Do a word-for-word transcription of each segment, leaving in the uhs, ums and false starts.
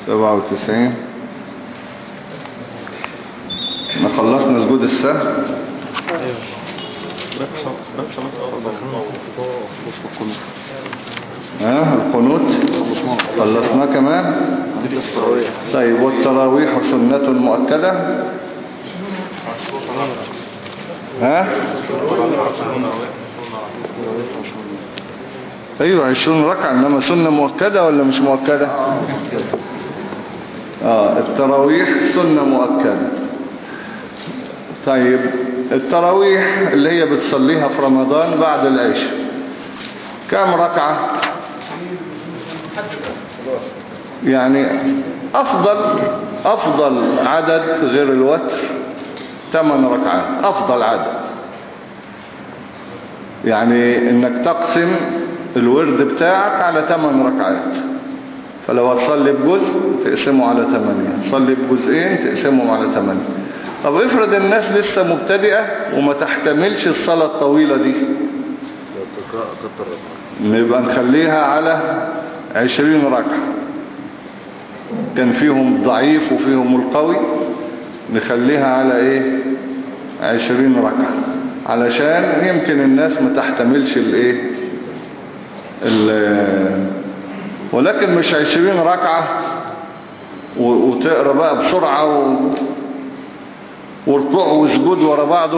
سبعة وتسعين. ما خلصنا سجود السهو. ها القنوت خلصنا كمان. طيب والتراويح سنة مؤكدة. ها ايوه عشرين ركعة، انما سنة مؤكدة ولا مش مؤكدة؟ اه التراويح سنة مؤكدة. طيب التراويح اللي هي بتصليها في رمضان بعد العشاء كم ركعة؟ يعني افضل افضل عدد غير الوتر ثمان ركعات، افضل عدد. يعني انك تقسم الورد بتاعك على ثمان ركعات، فلو هتصلي بجزء تقسمه على ثمانية، تصلي بجزئين تقسمهم على ثمانية. طب افرض الناس لسه مبتدئة وما تحتملش الصلاة الطويلة دي، نبقى نخليها على عشرين ركعة. كان فيهم ضعيف وفيهم القوي، نخليها على ايه عشرين ركعة، علشان يمكن الناس ما تحتملش الايه ولكن مش عشرين ركعة وتقرأ بقى بسرعة و... وركوع وسجود ورا بعضه.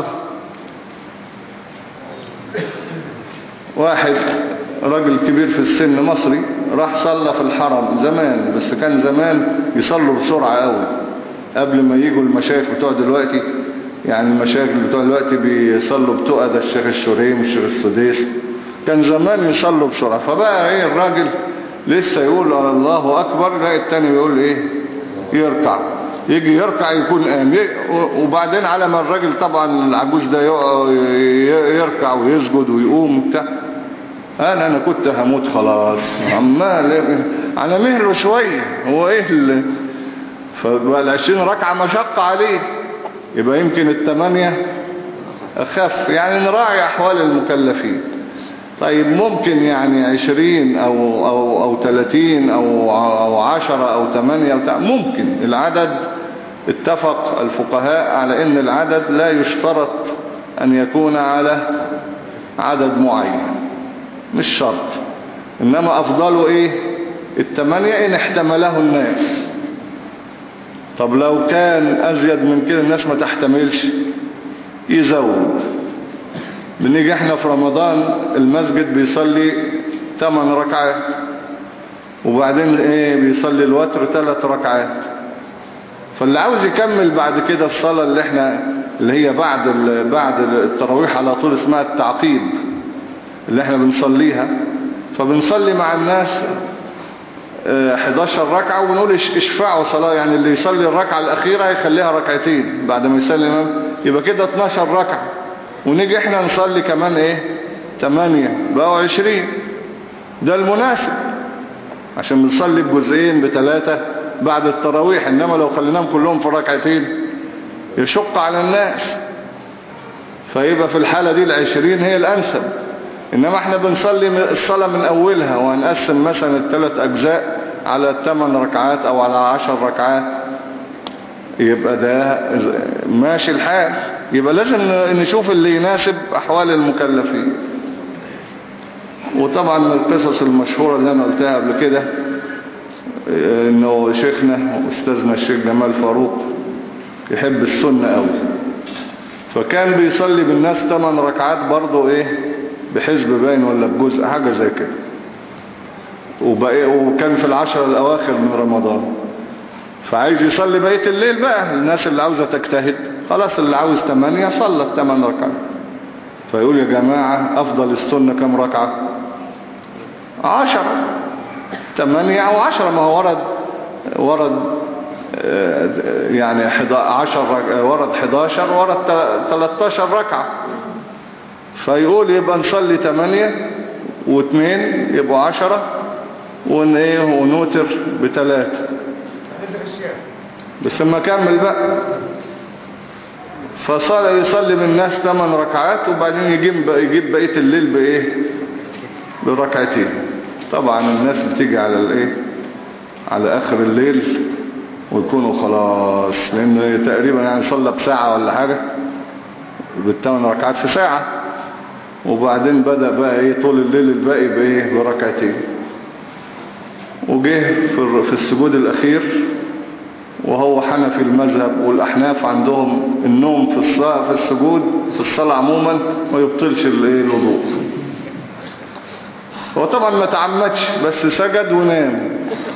واحد راجل كبير في السن مصري راح صلى في الحرم زمان، بس كان زمان يصلوا بسرعة قوي قبل ما يجوا المشايخ بتوع دلوقتي. يعني المشايخ بتوع دلوقتي بيصلوا بتقى، ده الشيخ الشريم والشيخ السديس، كان زمان يصلوا بسرعة. فبقى ايه الراجل لسه يقول الله اكبر، لا التاني يقول ايه يركع، يجي يركع يكون قام، وبعدين على ما الراجل طبعا العجوز ده يركع ويسجد ويقوم بتاع، انا انا كنت هموت خلاص، عمال على مهله شوية. هو ايه اللي فبقى العشرين ركعة مشقة عليه، يبقى يمكن الثمانية اخف. يعني نراعي احوال المكلفين. طيب ممكن يعني عشرين او او او تلاتين او او عشرة او تمانية أو ممكن. العدد اتفق الفقهاء على ان العدد لا يشترط ان يكون على عدد معين، مش شرط. انما افضله ايه التمانية ان احتمله الناس. طب لو كان ازيد من كده الناس ما تحتملش يزود. بنيجي احنا في رمضان المسجد بيصلي ثمان ركعات، وبعدين ايه بيصلي الوتر ثلاث ركعات. فاللي عاوز يكمل بعد كده الصلاة اللي احنا اللي هي بعد بعد التراويح على طول اسمها التعقيب اللي احنا بنصليها، فبنصلي مع الناس حداشر ركعة ونقول اشفعوا صلاة. يعني اللي يصلي الركعة الأخيرة يخليها ركعتين بعد ما يسلم، يبقى كده اتناشر ركعة. ونيجي احنا نصلي كمان ايه تمانية، بقوا عشرين. ده المناسب عشان بنصلي بجزئين بثلاثة بعد التراويح. انما لو خليناهم كلهم في ركعتين يشق على الناس، فيبقى في الحالة دي العشرين هي الأنسب. إنما احنا بنصلي الصلاة من أولها وهنقسم مثلا الثلاث أجزاء على الثمان ركعات أو على عشر ركعات، يبقى ده ماشي الحال. يبقى لازم نشوف اللي يناسب أحوال المكلفين. وطبعا القصص المشهورة اللي أنا قلتها قبل كده، إنه شيخنا وأستاذنا الشيخ جمال فاروق يحب السنة قوي، فكان بيصلي بالناس ثمان ركعات برضو ايه بحزب باين ولا بجزء حاجة زي كده، وكان في العشر الأواخر من رمضان. فعايز يصلي بقية الليل بقى، الناس اللي عاوزة تجتهد خلاص، اللي عاوز ثمانية صلى ثمان ركعات. فيقول يا جماعة أفضل السنة كم ركعة؟ عشرة. ثمانية أو عشرة، ما هو ورد ورد يعني عشر ورد حداشر ورد تلاتاشر ركعة. فيقول يبقى نصلي ثمانية واثنين يبقوا عشرة، ونوتر بثلاثة. بس لما كمل بقى فصار يصلي بالناس ثمان ركعات، وبعدين يجيب يجيب بقية الليل بايه بركعتين. طبعا الناس بتيجي على الايه على اخر الليل ويكونوا خلاص، لان تقريبا يعني صلى بساعة ولا حاجة، بالثمان ركعات في ساعة، وبعدين بدأ بقى ايه طول الليل الباقي بايه بركعتين. وجه في السجود الاخير وهو حنفي المذهب، والاحناف عندهم النوم في الصلاة في السجود في الصلاة عموما ما يبطلش الايه الوضوء. هو طبعا ما تعمدش بس سجد ونام.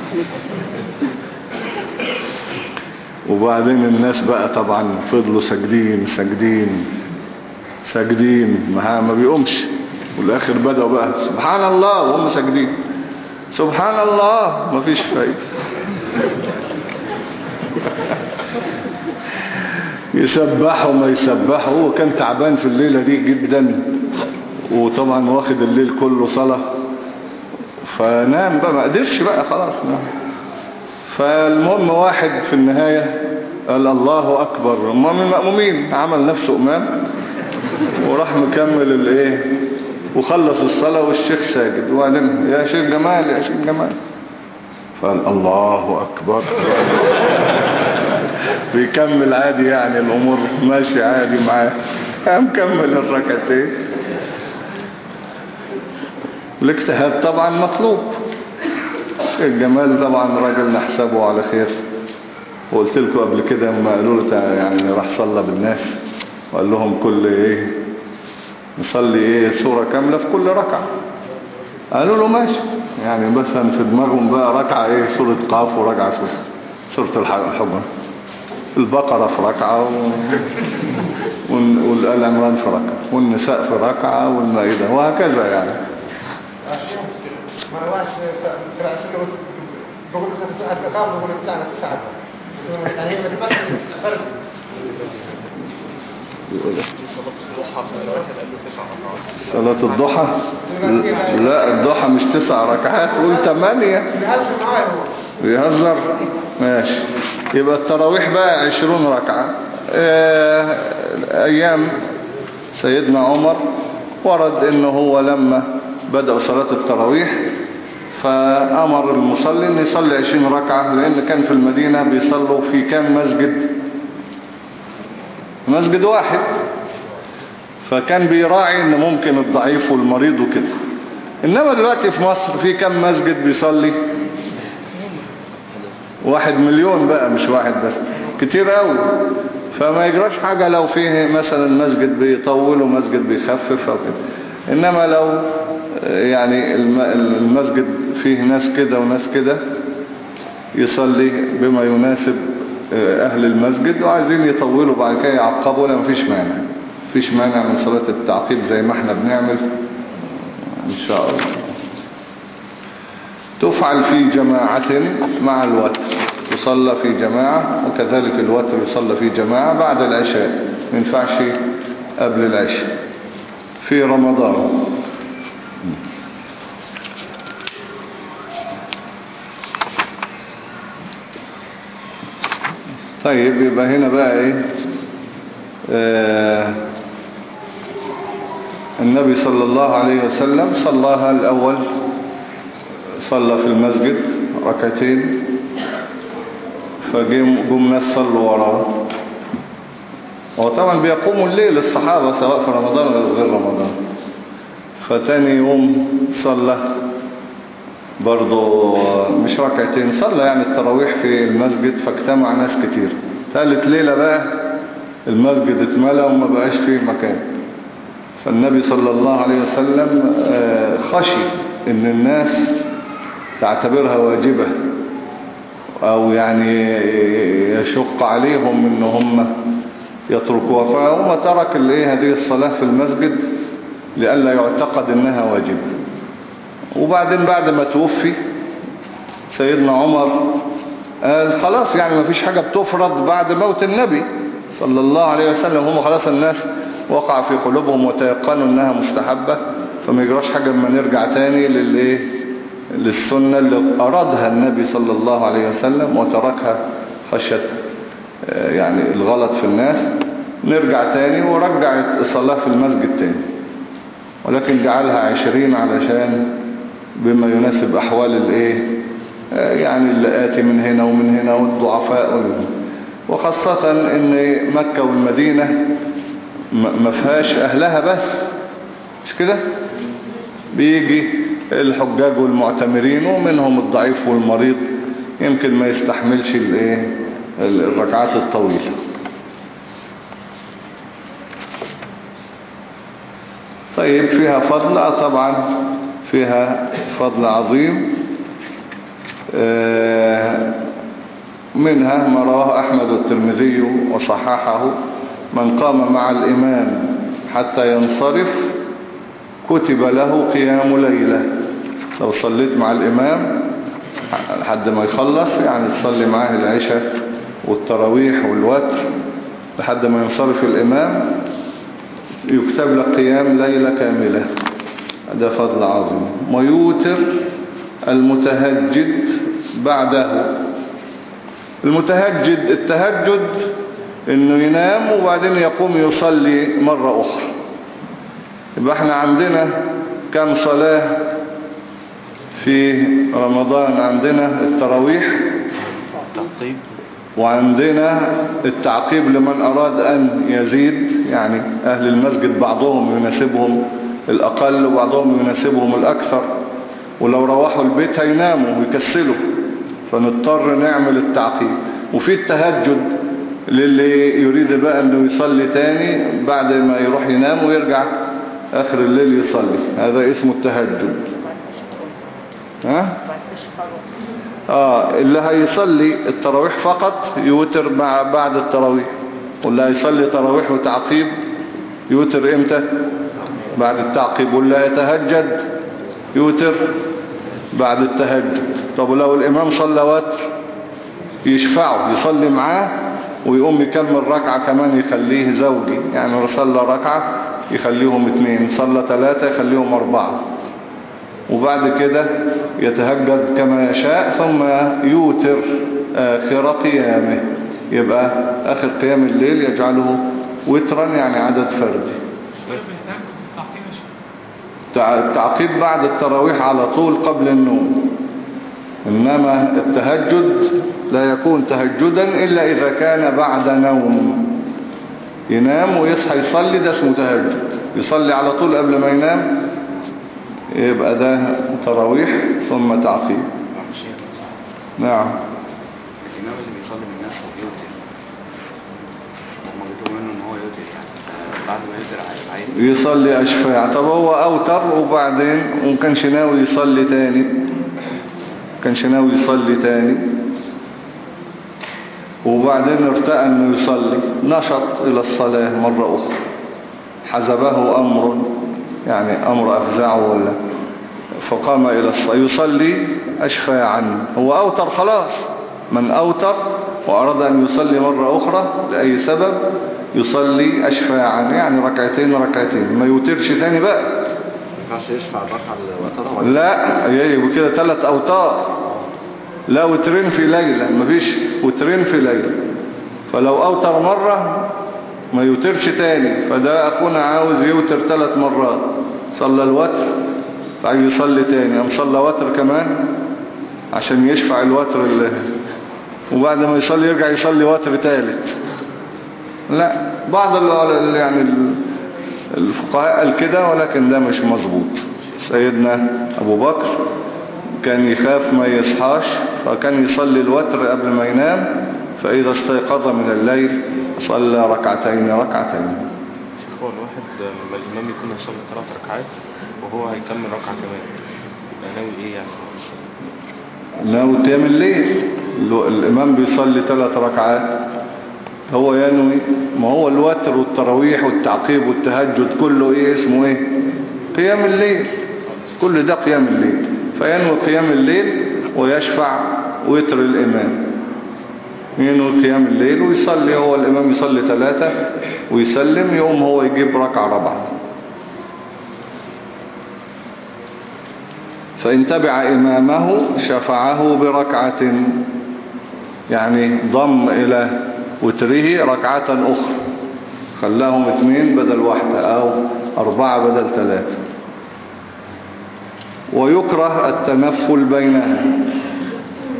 وبعدين الناس بقى طبعا فضلوا ساجدين ساجدين ساجدين ما ما بيقومش، والاخر بدأوا بقى سبحان الله وهم ساجدين سبحان الله، ما فيش فايدة. يسبحوا ما يسبحوا، هو كان تعبان في الليلة دي جدا، وطبعا واخد الليل كله صلاة، فنام بقى ما قدرش بقى خلاص نام. فالمهم واحد في النهاية قال الله أكبر، المأمومين عمل نفسه إمام وراح مكمل الايه وخلص الصلاة والشيخ ساجد، وبعدين يا شيخ جمال يا شيخ جمال، فقال الله أكبر. بيكمل عادي، يعني الأمور ماشي عادي معاه، مكمل الركعتين. الاجتهاد طبعا مطلوب. الجمال طبعا راجل نحسبه على خير، وقلت لكم قبل كده لما قالوا له يعني راح صلى بالناس وقال لهم كل ايه نصلي ايه سورة كاملة في كل ركعة، قالوا له ماشي، يعني مثلا في دماغهم بقى ركعة ايه سورة قاف، وركعة سورة سورة الحجر، البقرة في ركعة، والآل عمران في ركعة، والنساء في ركعة، والمائدة، وهكذا يعني. ما رواش في رأس النوم بقول ساعة القام بقول ساعة ساعة يعني هي ما تبقاش فرق. صلاة الضحى لا الضحى مش تسع ركعات، قول ثمانية. بيهزر ماشي. يبقى التراويح بقى عشرون ركعة. ايام سيدنا عمر ورد انه هو لما بدأ صلاة التراويح فأمر المصلي أن يصلي عشرين ركعة، لأن كان في المدينة بيصلوا في كام مسجد، مسجد واحد، فكان بيراعي أن ممكن الضعيف والمريض وكده. إنما دلوقتي في مصر في كام مسجد بيصلي؟ واحد مليون بقى، مش واحد بس، كتير قوي. فما يجراش حاجة لو فيه مثلا مسجد بيطول ومسجد بيخفف أو كده. إنما لو يعني المسجد فيه ناس كده وناس كده يصلي بما يناسب أهل المسجد، وعايزين يطولوا بعد كده يعقبوا، لا مفيش مانع، مفيش مانع من صلاة التعقيب زي ما احنا بنعمل إن شاء الله. تفعل في جماعة مع الوتر، يصلى في جماعة، وكذلك الوتر يصلى في جماعة بعد العشاء، ما ينفعش قبل العشاء في رمضان. طيب يبقى هنا بقى ايه آه النبي صلى الله عليه وسلم صلاها الأول، صلى في المسجد ركعتين، فجم ناس صلوا وراه. وطبعا بيقوموا الليل الصحابة سواء في رمضان أو غير رمضان. فتاني يوم صلى برضو مش ركعتين، صلى يعني التراويح في المسجد، فاجتمع ناس كتير. ثالث ليلة بقى المسجد اتملى وما بقاش فيه مكان، فالنبي صلى الله عليه وسلم خشي ان الناس تعتبرها واجبة او يعني يشق عليهم ان هم يتركوها، فهم ترك الايه هذه الصلاة في المسجد لئلا يعتقد انها واجبة. وبعدين بعد ما توفي سيدنا عمر قال خلاص يعني ما فيش حاجة بتفرض بعد موت النبي صلى الله عليه وسلم، هم خلاص الناس وقع في قلوبهم وتيقنوا انها مستحبة، فما يجراش حاجة اما نرجع تاني للايه للسنة اللي ارادها النبي صلى الله عليه وسلم وتركها خشية يعني الغلط في الناس، نرجع تاني ورجع الصلاة في المسجد تاني، ولكن جعلها عشرين علشان بما يناسب احوال الايه يعني اللي آتي من هنا ومن هنا والضعفاء، وخاصة ان مكة والمدينة ما فيهاش اهلها بس، مش كده؟ بيجي الحجاج والمعتمرين ومنهم الضعيف والمريض يمكن ما يستحملش الايه الركعات الطويلة. طيب فيها فضل؟ طبعا فيها فضل عظيم. منها ما رواه أحمد والترمذي وصححه: من قام مع الإمام حتى ينصرف كتب له قيام ليلة. لو صليت مع الإمام لحد ما يخلص، يعني تصلي معاه العشاء والتراويح والوتر لحد ما ينصرف الإمام، يكتب لك قيام ليلة كاملة. هذا فضل عظيم. ويوتر المتهجد بعده. المتهجد، التهجد انه ينام وبعدين يقوم يصلي مرة اخرى. يبقى احنا عندنا كم صلاة في رمضان؟ عندنا التراويح وعندنا التعقيب لمن أراد أن يزيد، يعني أهل المسجد بعضهم يناسبهم الأقل وبعضهم يناسبهم الأكثر، ولو روحوا البيت هيناموا ويكسلوا فنضطر نعمل التعقيب. وفي التهجد للي يريد بقى أنه يصلي تاني بعد ما يروح ينام ويرجع آخر الليل يصلي، هذا اسمه التهجد. ها؟ آه اللي هيصلي التراويح فقط يوتر مع بعد التراويح، واللي هيصلي تراويح وتعقيب يوتر امتى؟ بعد التعقيب. واللي هيتهجد يوتر بعد التهجد. طب ولو الإمام صلى وتر يشفعه، يصلي معاه ويقوم يكمل ركعة كمان يخليه زوجي، يعني لو صلى ركعة يخليهم اثنين، صلى ثلاثة يخليهم أربعة، وبعد كده يتهجد كما يشاء ثم يوتر آخر قيامه. يبقى آخر قيام الليل يجعله وترا، يعني عدد فردي. التعقيب بعد التراويح على طول قبل النوم، إنما التهجد لا يكون تهجدا إلا إذا كان بعد نوم، ينام ويصحى يصلي، ده اسمه تهجد. يصلي على طول قبل ما ينام يبقى ده تراويح ثم تعقيب. نعم. الإمام اللي بيصلي من الناس وبيوتر، هم بيطلبوا منه ان هو يوتر، يعني بعد ما يوتر عايز يصلي أشفاع. طب هو أوتر وبعدين ومكانش ناوي يصلي تاني، كانش ناوي يصلي تاني وبعدين ارتأى انه يصلي، نشط الى الصلاة مرة اخرى، حزبه امر، يعني امر افزعه ولا، فقام الى الصلاة يصلي اشفاعا. هو اوتر خلاص. من اوتر واراد ان يصلي مرة اخرى لأي سبب يصلي اشفاعا، يعني ركعتين ركعتين، ما يوترش تاني بقى. ما ينفعش يشفع الركعة الوتر؟ لا، يبقى كده ثلاث اوتار، لا وترين في ليلة، مفيش وترين في ليلة. فلو اوتر مرة ما يوترش تاني، فده اخونا عاوز يوتر ثلاث مرات، صلى الوتر عايز يصلي تاني، ام صلى وتر كمان عشان يشفع الوتر اللي، وبعد ما يصلي يرجع يصلي وتر ثالث. لا، بعض ال يعني الفقهاء قال كده، ولكن ده مش مظبوط. سيدنا ابو بكر كان يخاف ما يصحاش، فكان يصلي الوتر قبل ما ينام، فإذا استيقظ من الليل صلى ركعتين ركعتين. شيخ، هو الواحد لما الإمام يكون يصلي ثلاث ركعات وهو هيكمل ركعة كمان، يبقى ناوي إيه يعني؟ ناوي قيام الليل. الإمام بيصلي ثلاث ركعات، هو ينوي، ما هو الوتر والتراويح والتعقيب والتهجد كله إيه اسمه إيه؟ قيام الليل، كل ده قيام الليل. فينوي قيام الليل ويشفع وتر الإمام، ينوي قيام الليل ويصلي هو الإمام، يصلي ثلاثة ويسلم، يقوم هو يجيب ركعة رابعة. فإن تبع إمامه شفعه بركعة، يعني ضم إلى وتره ركعة أخرى، خلاهم اثنين بدل واحدة أو أربعة بدل ثلاثة. ويكره التنفل بينها،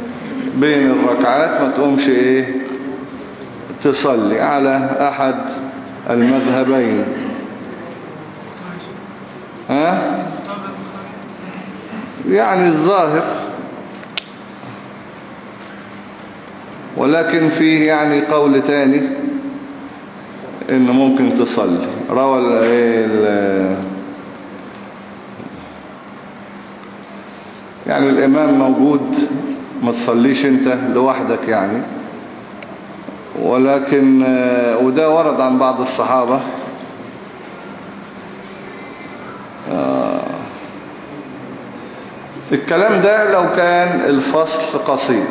بين الركعات ما تقومش ايه تصلي على احد المذهبين. ها يعني الظاهر، ولكن فيه يعني قول تاني ان ممكن تصلي. روى ال يعني الامام موجود، ما تصليش انت لوحدك يعني، ولكن وده ورد عن بعض الصحابة. الكلام ده لو كان الفصل قصير،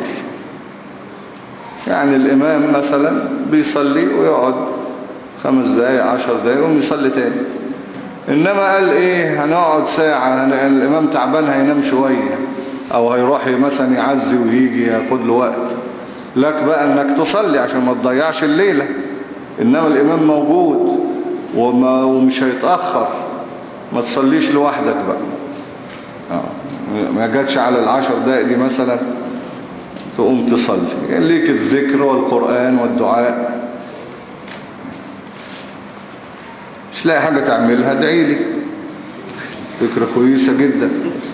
يعني الإمام مثلا بيصلي ويقعد خمس دقايق عشر دقايق ويقوم يصلي تاني. إنما قال إيه هنقعد ساعة، الإمام تعبان هينام شوية أو هيروح مثلا يعزي ويجي ياخد له وقت، لك بقى إنك تصلي عشان ما تضيعش الليلة. إنما الإمام موجود وما ومش هيتأخر، ما تصليش لوحدك بقى. آه. ما جاتش على العشر دقائق دي مثلا تقوم تصلي، يعني ليك الذكر والقرآن والدعاء. مش لاقي حاجة تعملها ادعي لي، فكرة كويسة جدا.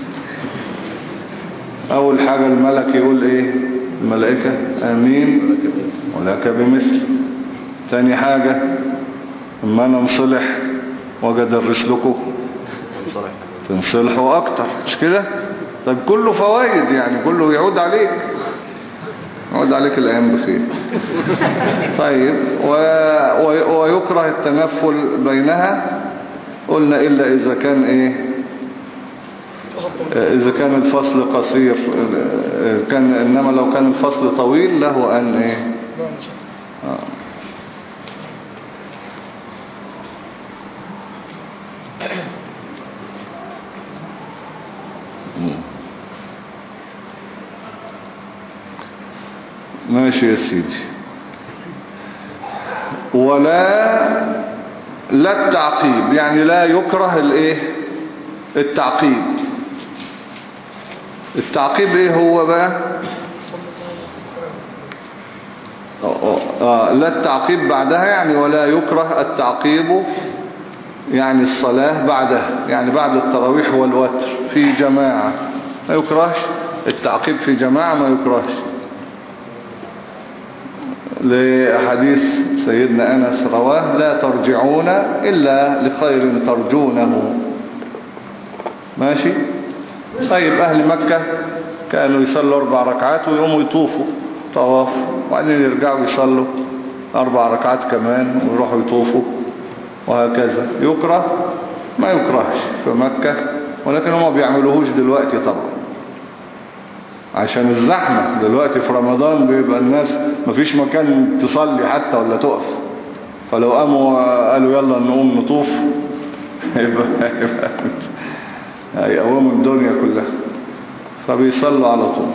اول حاجة الملك يقول ايه، الملائكة امين ولك بمثل. تاني حاجة اما انا انصلح واجي ادرس لكم تنصلحوا اكتر، مش كده؟ طيب كله فوائد يعني، كله يعود عليك، يعود عليك الايام بخير. طيب و... و... ويكره التنفل بينها، قلنا الا اذا كان ايه، اذا كان الفصل قصير كان، انما لو كان الفصل طويل له ان ايه آه. ماشي يا سيدي. ولا لا التعقيب، يعني لا يكره الايه التعقيب. التعقيب ايه هو بقى؟ آه آه لا التعقيب بعدها، يعني ولا يكره التعقيب يعني الصلاة بعدها، يعني بعد التراويح والوتر في جماعة ما يكرهش التعقيب، في جماعة ما يكرهش، لحديث سيدنا أنس رواه لا ترجعون إلا لخير ترجونه. ماشي. طيب أهل مكة كانوا يصلوا أربع ركعات ويقوموا يطوفوا طواف، وبعدين يرجعوا يصلوا أربع ركعات كمان ويروحوا يطوفوا، وهكذا. يكره ما يكرهش في مكة، ولكن هم بيعملوهوش دلوقتي طبعا عشان الزحمة. دلوقتي في رمضان بيبقى الناس مفيش مكان تصلي حتى ولا تقف، فلو قاموا قالوا يلا نقوم نطوف يبقى هيقوموا الدنيا كلها، فبيصلوا على طول.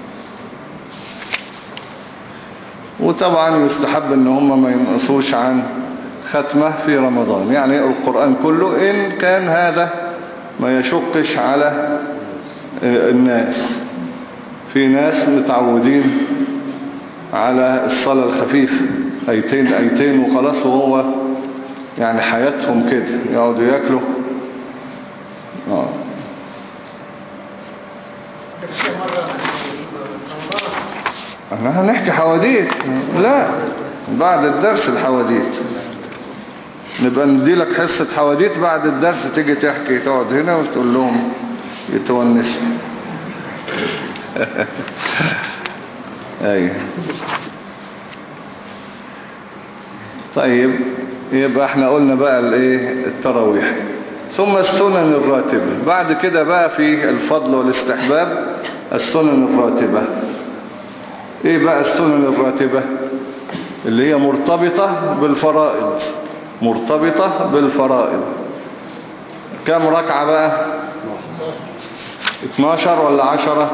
وطبعا يستحب ان هم ما ينقصوش عن ختمة في رمضان، يعني يقرأوا القرآن كله إن كان هذا ما يشقش على الناس. في ناس متعودين على الصلاة الخفيفة، ايتين ايتين وخلاص، وهو يعني حياتهم كده يقعدوا ياكلوا. اه احنا هنحكي حواديت، لا بعد الدرس الحواديت، نبقى نديلك حصة حواديت بعد الدرس، تيجي تحكي تقعد هنا وتقول لهم يتونسوا. ايوه. طيب يبقى احنا قلنا بقى الايه التراويح، ثم السنن الراتبة. بعد كده بقى في الفضل والاستحباب السنن الراتبة. ايه بقى السنن الراتبة؟ اللي هي مرتبطة بالفرائض، مرتبطة بالفرائض. كم ركعة بقى؟ اتناشر ولا عشرة؟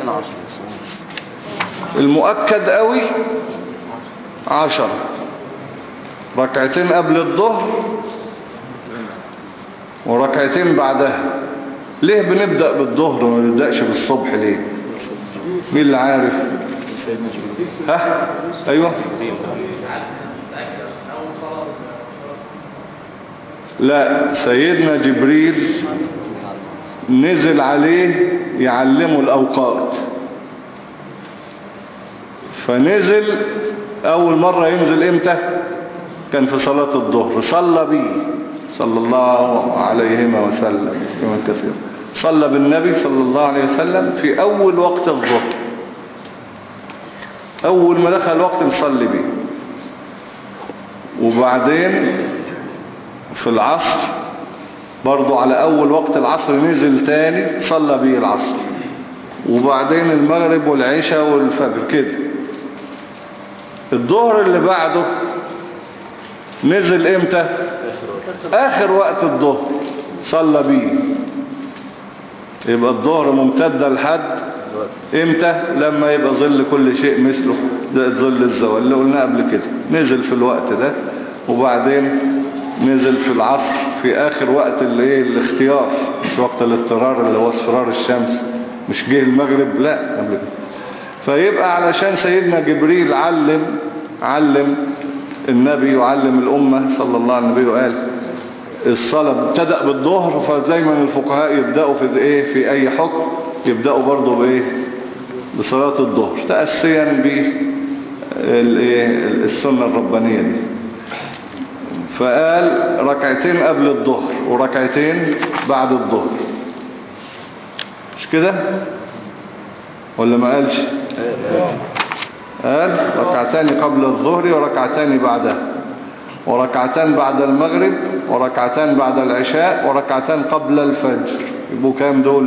المؤكد قوي عشرة، ركعتين قبل الظهر وركعتين بعدها. ليه بنبدأ بالظهر وما نبدأش بالصبح ليه؟ مين اللي عارف؟ ها ايوه. لا، سيدنا جبريل نزل عليه يعلمه الأوقات، فنزل أول مرة ينزل إمتى؟ كان في صلاة الظهر، صلى بيه صلى الله عليهما وسلم كمان كثير، صلى بالنبي صلى الله عليه وسلم في أول وقت الظهر، أول ما دخل الوقت نصلي بيه. وبعدين في العصر برضو على أول وقت العصر نزل تاني صلى بيه العصر، وبعدين المغرب والعشاء والفجر كده. الظهر اللي بعده نزل امتى؟ آخر وقت الظهر صلى بيه. يبقى الظهر ممتدة لحد امتى؟ لما يبقى ظل كل شيء مثله ظل الزوال اللي قلنا قبل كده، نزل في الوقت ده. وبعدين نزل في العصر في آخر وقت اللي ايه الاختيار، مش وقت الاضطرار اللي هو اصفرار الشمس، مش جه المغرب، لا قبل كده. فيبقى علشان سيدنا جبريل علم علم النبي وعلم الأمة صلى الله عليه وسلم، وقال الصلاة ابتدأ بالظهر، فدايما الفقهاء يبدأوا في ايه في اي حكم يبدأوا برضو بايه بصلاة الظهر تأسيا بالسنة الربانية دي. فقال ركعتين قبل الظهر وركعتين بعد الظهر، مش كده ولا ما قالش؟ قال ركعتان قبل الظهر وركعتان بعدها، وركعتان بعد المغرب، وركعتان بعد العشاء، وركعتان قبل الفجر. يبقوا كام دول؟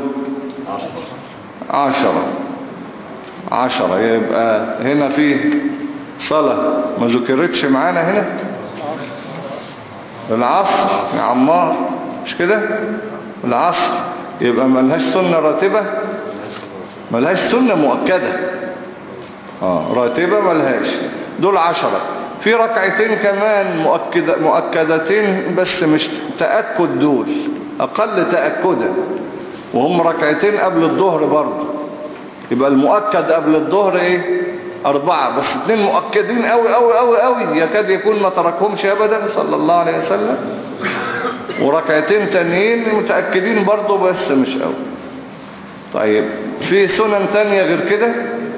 عشرة عشرة. يبقى هنا في صلاة ما ذكرتش معانا هنا، العصر يا عمار، مش كده؟ العصر يبقى ملهاش سنة راتبة، ملهاش سنة مؤكدة، اه راتبة ملهاش. دول عشرة. في ركعتين كمان مؤكدة مؤكدتين بس مش تأكد، دول أقل تأكدا، وهم ركعتين قبل الظهر برضه. يبقى المؤكد قبل الظهر ايه؟ أربعة، بس اتنين مؤكدين قوي قوي قوي قوي يكاد يكون ما تركهمش أبدا صلى الله عليه وسلم، وركعتين تانيين متأكدين برضه بس مش قوي. طيب في سنن تانية غير كده؟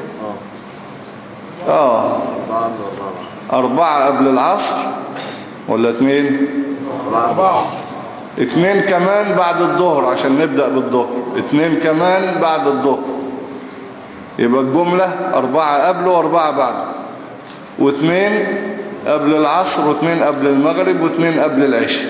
اه أربعة قبل العصر ولا اتنين؟ أربعة. اتنين كمان بعد الظهر عشان نبدأ بالظهر، اتنين كمان بعد الظهر، يبقى الجملة أربعة قبله وأربعة بعده، واثنين قبل العصر واثنين قبل المغرب واثنين قبل العشاء.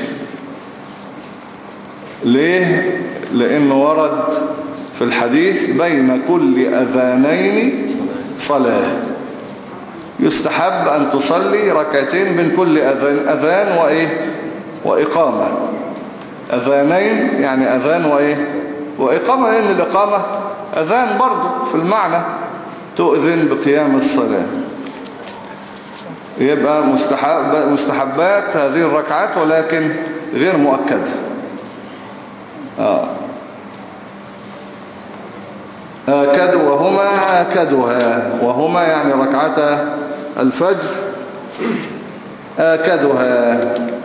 ليه؟ لأنه ورد في الحديث بين كل أذانين صلاة، يستحب أن تصلي ركعتين بين كل أذان, أذان وإيه؟ وإقامة. أذانين يعني أذان وإيه؟ وإقامة، لأن الإقامة أذان برضو في المعنى، تؤذن بقيام الصلاة. يبقى مستحب مستحبات هذه الركعات ولكن غير مؤكدة. آه. آكد وهما آكدها، وهما يعني ركعتا الفجر آكدها.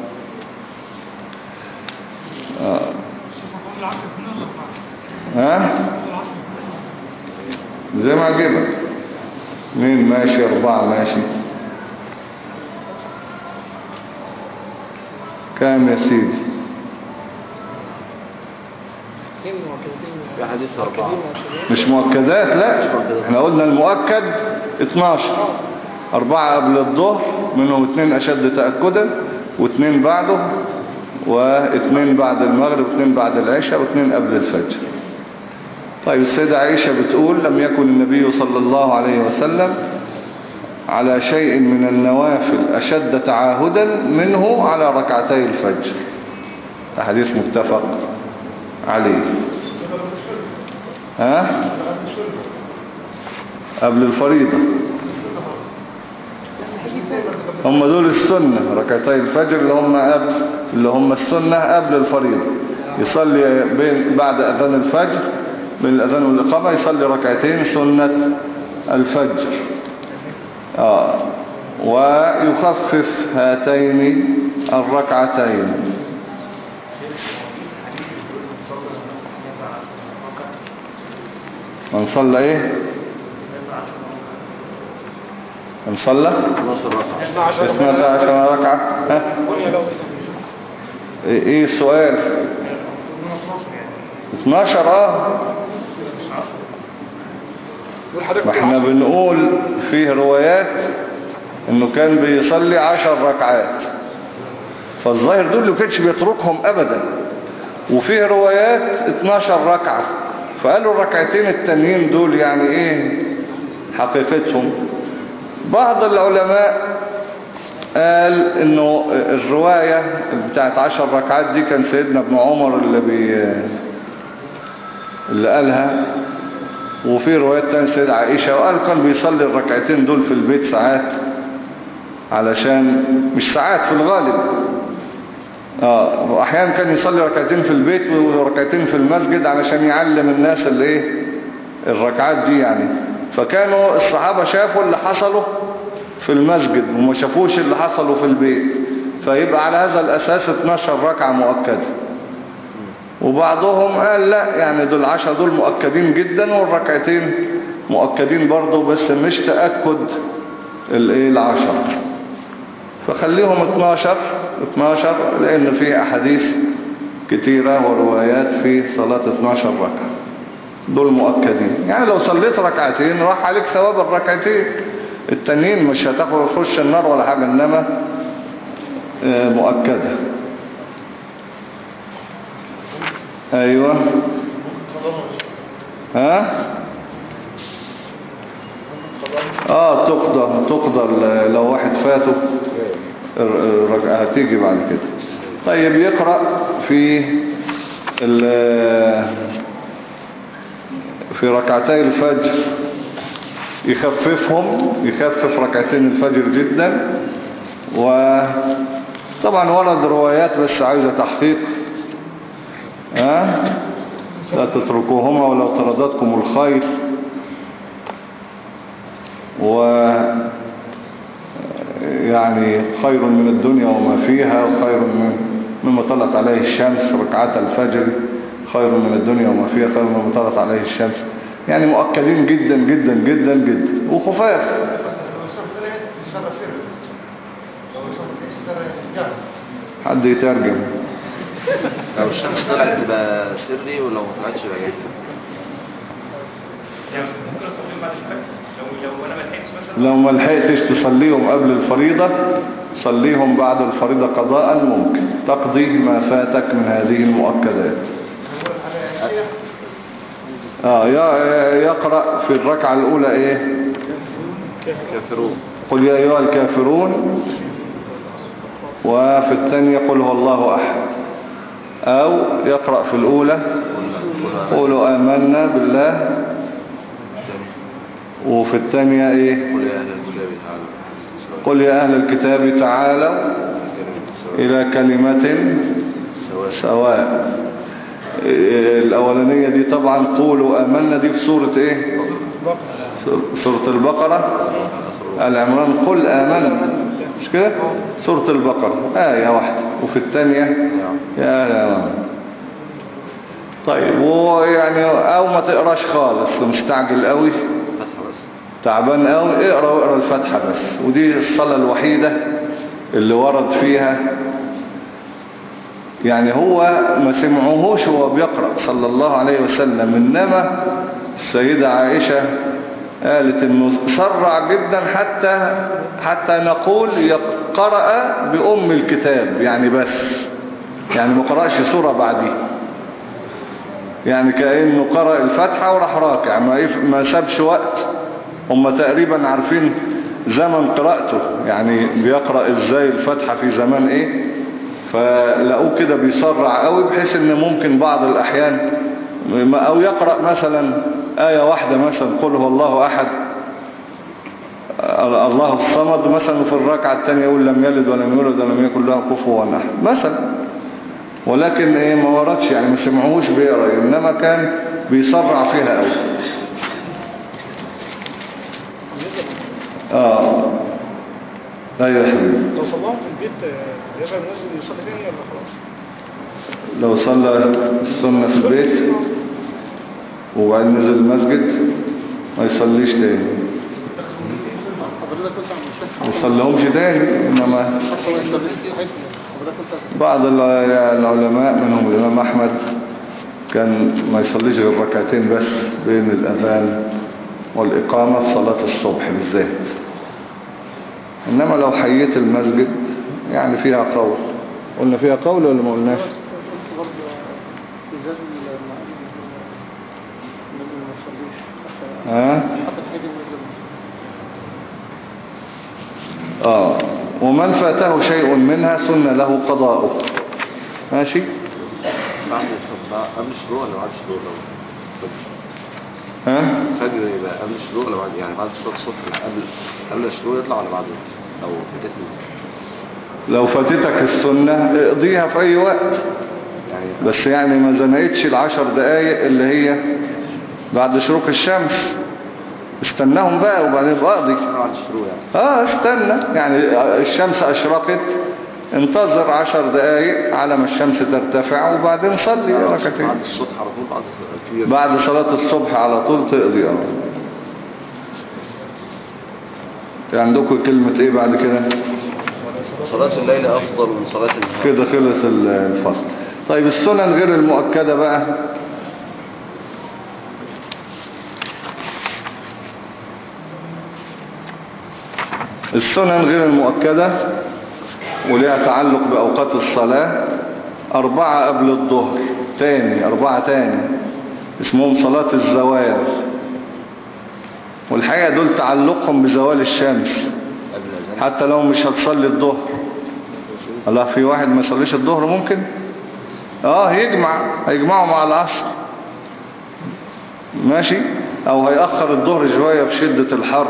آه. ها زي ما عجبك، مين ماشي؟ أربعة ماشي. كام يا سيدي؟ في حديث أربعة مش مؤكدات، لا احنا قلنا المؤكد اتناشر. أربعة قبل الظهر منهم اثنين أشد تأكدا واثنين بعده، واثنين بعد المغرب واثنين بعد العشاء واثنين قبل الفجر. طيب السيدة عائشة بتقول لم يكن النبي صلى الله عليه وسلم على شيء من النوافل أشد تعاهدا منه على ركعتي الفجر. حديث متفق عليه. ها قبل الفريضة، هم دول السنة، ركعتي الفجر اللي هم قبل اللي هم السنة قبل الفريضة. يصلي بين بعد أذان الفجر بين الأذان والإقامة يصلي ركعتين سنة الفجر آه ويخفف هاتين الركعتين. من صلى ايه من صلى اثنتا عشر ركعة. ها ايه السؤال؟ اتناشر. اه ما احنا بنقول فيه روايات انه كان بيصلي عشر ركعات، فالظاهر دول اللي كانش بيتركهم ابدا، وفيه روايات اتناشر ركعة، فقالوا الركعتين التانيين دول يعني ايه حقيقتهم. بعض العلماء قال انه الرواية بتاعت عشر ركعات دي كان سيدنا ابن عمر اللي بي اللي قالها، وفي روايات تانية سيدة عائشة وقال كان بيصلي الركعتين دول في البيت ساعات، علشان مش ساعات في الغالب اه واحيانا كان يصلي ركعتين في البيت وركعتين في المسجد علشان يعلم الناس اللي ايه الركعات دي يعني. فكانوا الصحابة شافوا اللي حصله في المسجد وما شافوش اللي حصله في البيت، فيبقى على هذا الاساس اتناشر ركعة مؤكدة. وبعضهم قال لا يعني دول عشرة دول مؤكدين جدا والركعتين مؤكدين برضو بس مش تأكد الايه العشر، فخليهم اتناشر اتناشر لان في احاديث كتيرة وروايات في صلاة اتناشر ركعة دول مؤكدين. يعني لو صليت ركعتين راح عليك ثواب الركعتين التانيين، مش هتاخد تخش النار ولا حاجة، انما مؤكدة. ايوه ها اه تقدر تقدر لو واحد فاته هتيجي بعد كده. طيب يقرأ في في ركعتي الفجر يخففهم يخفف ركعتين الفجر جدا. وطبعا ورد روايات بس عايزة تحقيق ها لا تتركوهما ولو طردتكم الخير، و يعني خير من الدنيا وما فيها وخير من مما طلعت عليه الشمس. ركعات الفجر خير من الدنيا وما فيها خير مما طلعت عليه الشمس، يعني مؤكدين جدا جدا جدا جدا وخفاف. حد يترجم. لو الشمس طلعت تبقى سري ولو ما طلعتش يبقى جاي. لو ما لحقتش تصليهم قبل الفريضة صليهم بعد الفريضة قضاء، ممكن تقضي ما فاتك من هذه المؤكدات. آه يقرأ في الركعة الأولى إيه؟ كافرون. قل يا أيها الكافرون. وفي الثانية قل هو الله أحد. أو يقرأ في الأولى قولوا آمنا بالله. وفي الثانية إيه؟ قل يا أهل الكتاب تعالوا إلى كلمة سواء. الأولانية دي طبعا قولوا آمنا دي في سورة إيه؟ سورة البقرة. العمران قل آمنا مش كده؟ سورة البقرة آية واحدة. وفي الثانية يا أهل. طيب ويعني أو ما تقراش خالص مستعجل قوي تعبان قوي اقرأ واقرأ الفاتحة بس. ودي الصلاة الوحيدة اللي ورد فيها يعني هو ما سمعوهوش وهو بيقرأ صلى الله عليه وسلم، إنما السيدة عائشة قالت انه سرع جدا حتى حتى نقول يقرأ بأم الكتاب يعني بس، يعني ما قرأش سورة بعديه، يعني كأنه قرأ الفاتحة وراح راكع ما, ما سابش وقت. هم تقريبا عارفين زمن قراءته يعني بيقرأ ازاي الفاتحة في زمان ايه، فلقوه كده بيسرع قوي بحيث ان ممكن بعض الاحيان او يقرأ مثلا آية واحدة مثلا قل هو الله احد الله الصمد مثلا، في الركعة الثانية يقول لم يلد ولم يولد ولم يكن له كفوا احد مثلا. ولكن ايه ما وردش يعني ما سمعوش بيقرأ، انما كان بيسرع فيها قوي. اه ايوه يا حبيبي. لو صلاهم في البيت يبقى الناس يصلي تاني ولا خلاص؟ لو صلى السنة في البيت وبعدين نزل المسجد ما يصليش تاني، ما يصليهمش تاني. انما بعض العلماء منهم الامام احمد كان ما يصليش غير ركعتين بس بين الاذان والاقامة في صلاة الصبح بالذات. انما لو حييت المسجد يعني فيها قول. قلنا فيها قول ولا ما قلناش؟ ها اه ومن فاته شيء منها سن له قضاؤه. ماشي. بعد قبل الشروق ولا بعد الشروق؟ ها فجر يبقى قبل الشروق ولا بعد، يعني بعد صلاة الصبح قبل قبل الشروق يطلع ولا بعده؟ لو فاتتني لو فاتتك السنة اقضيها في اي وقت يعني، بس يعني ما زنقتش العشر دقايق اللي هي بعد شروق الشمس. استناهم بقى وبعدين اقضي. بعد الشروق يعني. اه استنى يعني الشمس اشرقت، انتظر عشر دقايق على ما الشمس ترتفع وبعدين صلي ركعتين. بعد الصبح على طول، بعد بعد صلاة الصبح على طول تقضي. اه عندكم كلمة ايه بعد كده؟ صلاة الليل افضل من صلاة النهار. كده خلص الفصل. طيب السنن غير المؤكدة بقى. السنن غير المؤكدة وليها تعلق بأوقات الصلاة. أربعة قبل الظهر تاني، أربعة تاني اسمهم صلاة الزوال، والحقيقة دول تعلقهم بزوال الشمس حتى لو مش هتصلي الظهر. الله، في واحد ما يصليش الظهر ممكن اه يجمع، هيجمعوا مع العصر ماشي، او هيأخر الظهر شوية في شدة الحر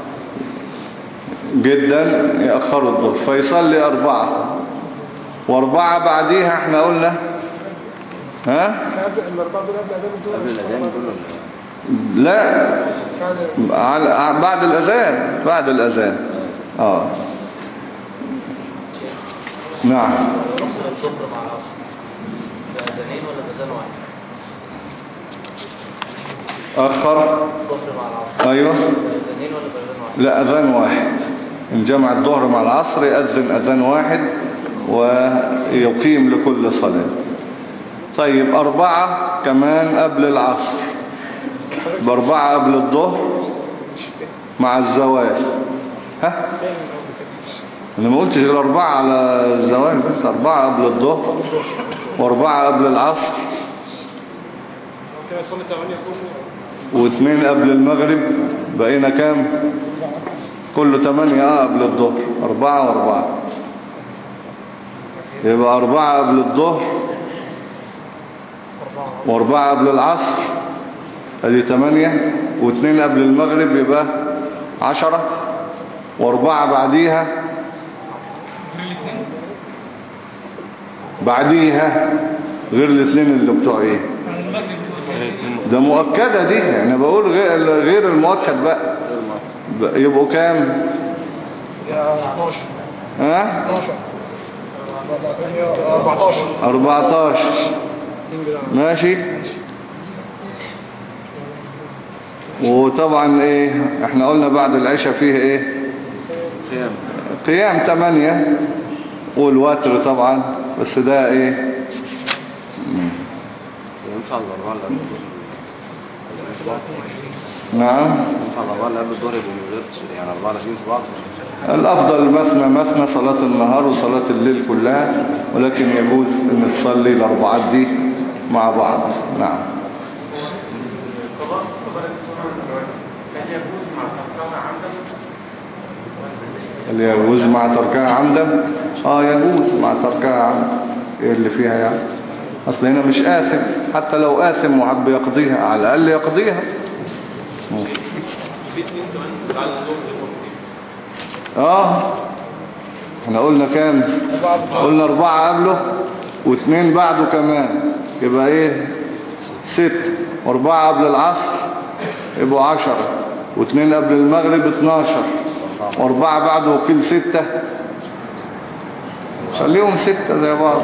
جدا يأخروا الظهر فيصلي أربعة، وأربعة بعديها احنا قلنا ها قبل الأذان دول لا على بعد الأذان، بعد الأذان اه نعم. الظهر مع العصر بأذانين ولا بأذان واحد؟ أخر الظهر مع العصر أيوه بأذانين ولا بأذان واحد؟ لا أذان واحد. إن جمع الظهر مع العصر يأذن أذان واحد ويقيم لكل صلاة. طيب أربعة كمان قبل العصر، بأربعة قبل الظهر مع الزوال. ها أنا ما قلتش غير أربعة على الزوال بس، أربعة قبل الظهر وأربعة قبل العصر واثنين قبل المغرب. بقينا كام؟ كله تمانية اه قبل الظهر، أربعة وأربعة. يبقى أربعة قبل الظهر وأربعة قبل العصر ادي تمانية، واثنين قبل المغرب يبقى عشرة، وأربعة بعديها بعديها غير الاثنين اللي بتوع ايه ده مؤكدة دي، يعني بقول غير, غير المؤكد بقى يبقوا كام؟ ها أربعتاشر ماشي. وطبعا ايه احنا قلنا بعد العشاء فيه ايه قيام قيام تمانية، والوتر طبعا بس ده ايه ينفع الأربعة اللي قبل الظهر؟ نعم ينفع الأربعة اللي قبل الظهر يبقوا من غير يعني أربعة لازمين في بعض؟ الأفضل مثنى مثنى صلاة النهار وصلاة الليل كلها، ولكن يجوز ان تصلي الأربعات دي مع بعض. نعم. اللي يجوز مع تركها عمدا اه يجوز مع تركها عمدا. ايه اللي فيها يعني؟ اصل هنا مش آثم، حتى لو آثم وحب يقضيها على الأقل يقضيها. اه احنا قلنا كام؟ قلنا أربعة قبله واثنين بعده كمان يبقى ايه ست، واربعة قبل العصر يبقوا عشرة، واثنين قبل المغرب اتناشر، واربعة بعده وكيل ستة، خليهم ستة زي بعض.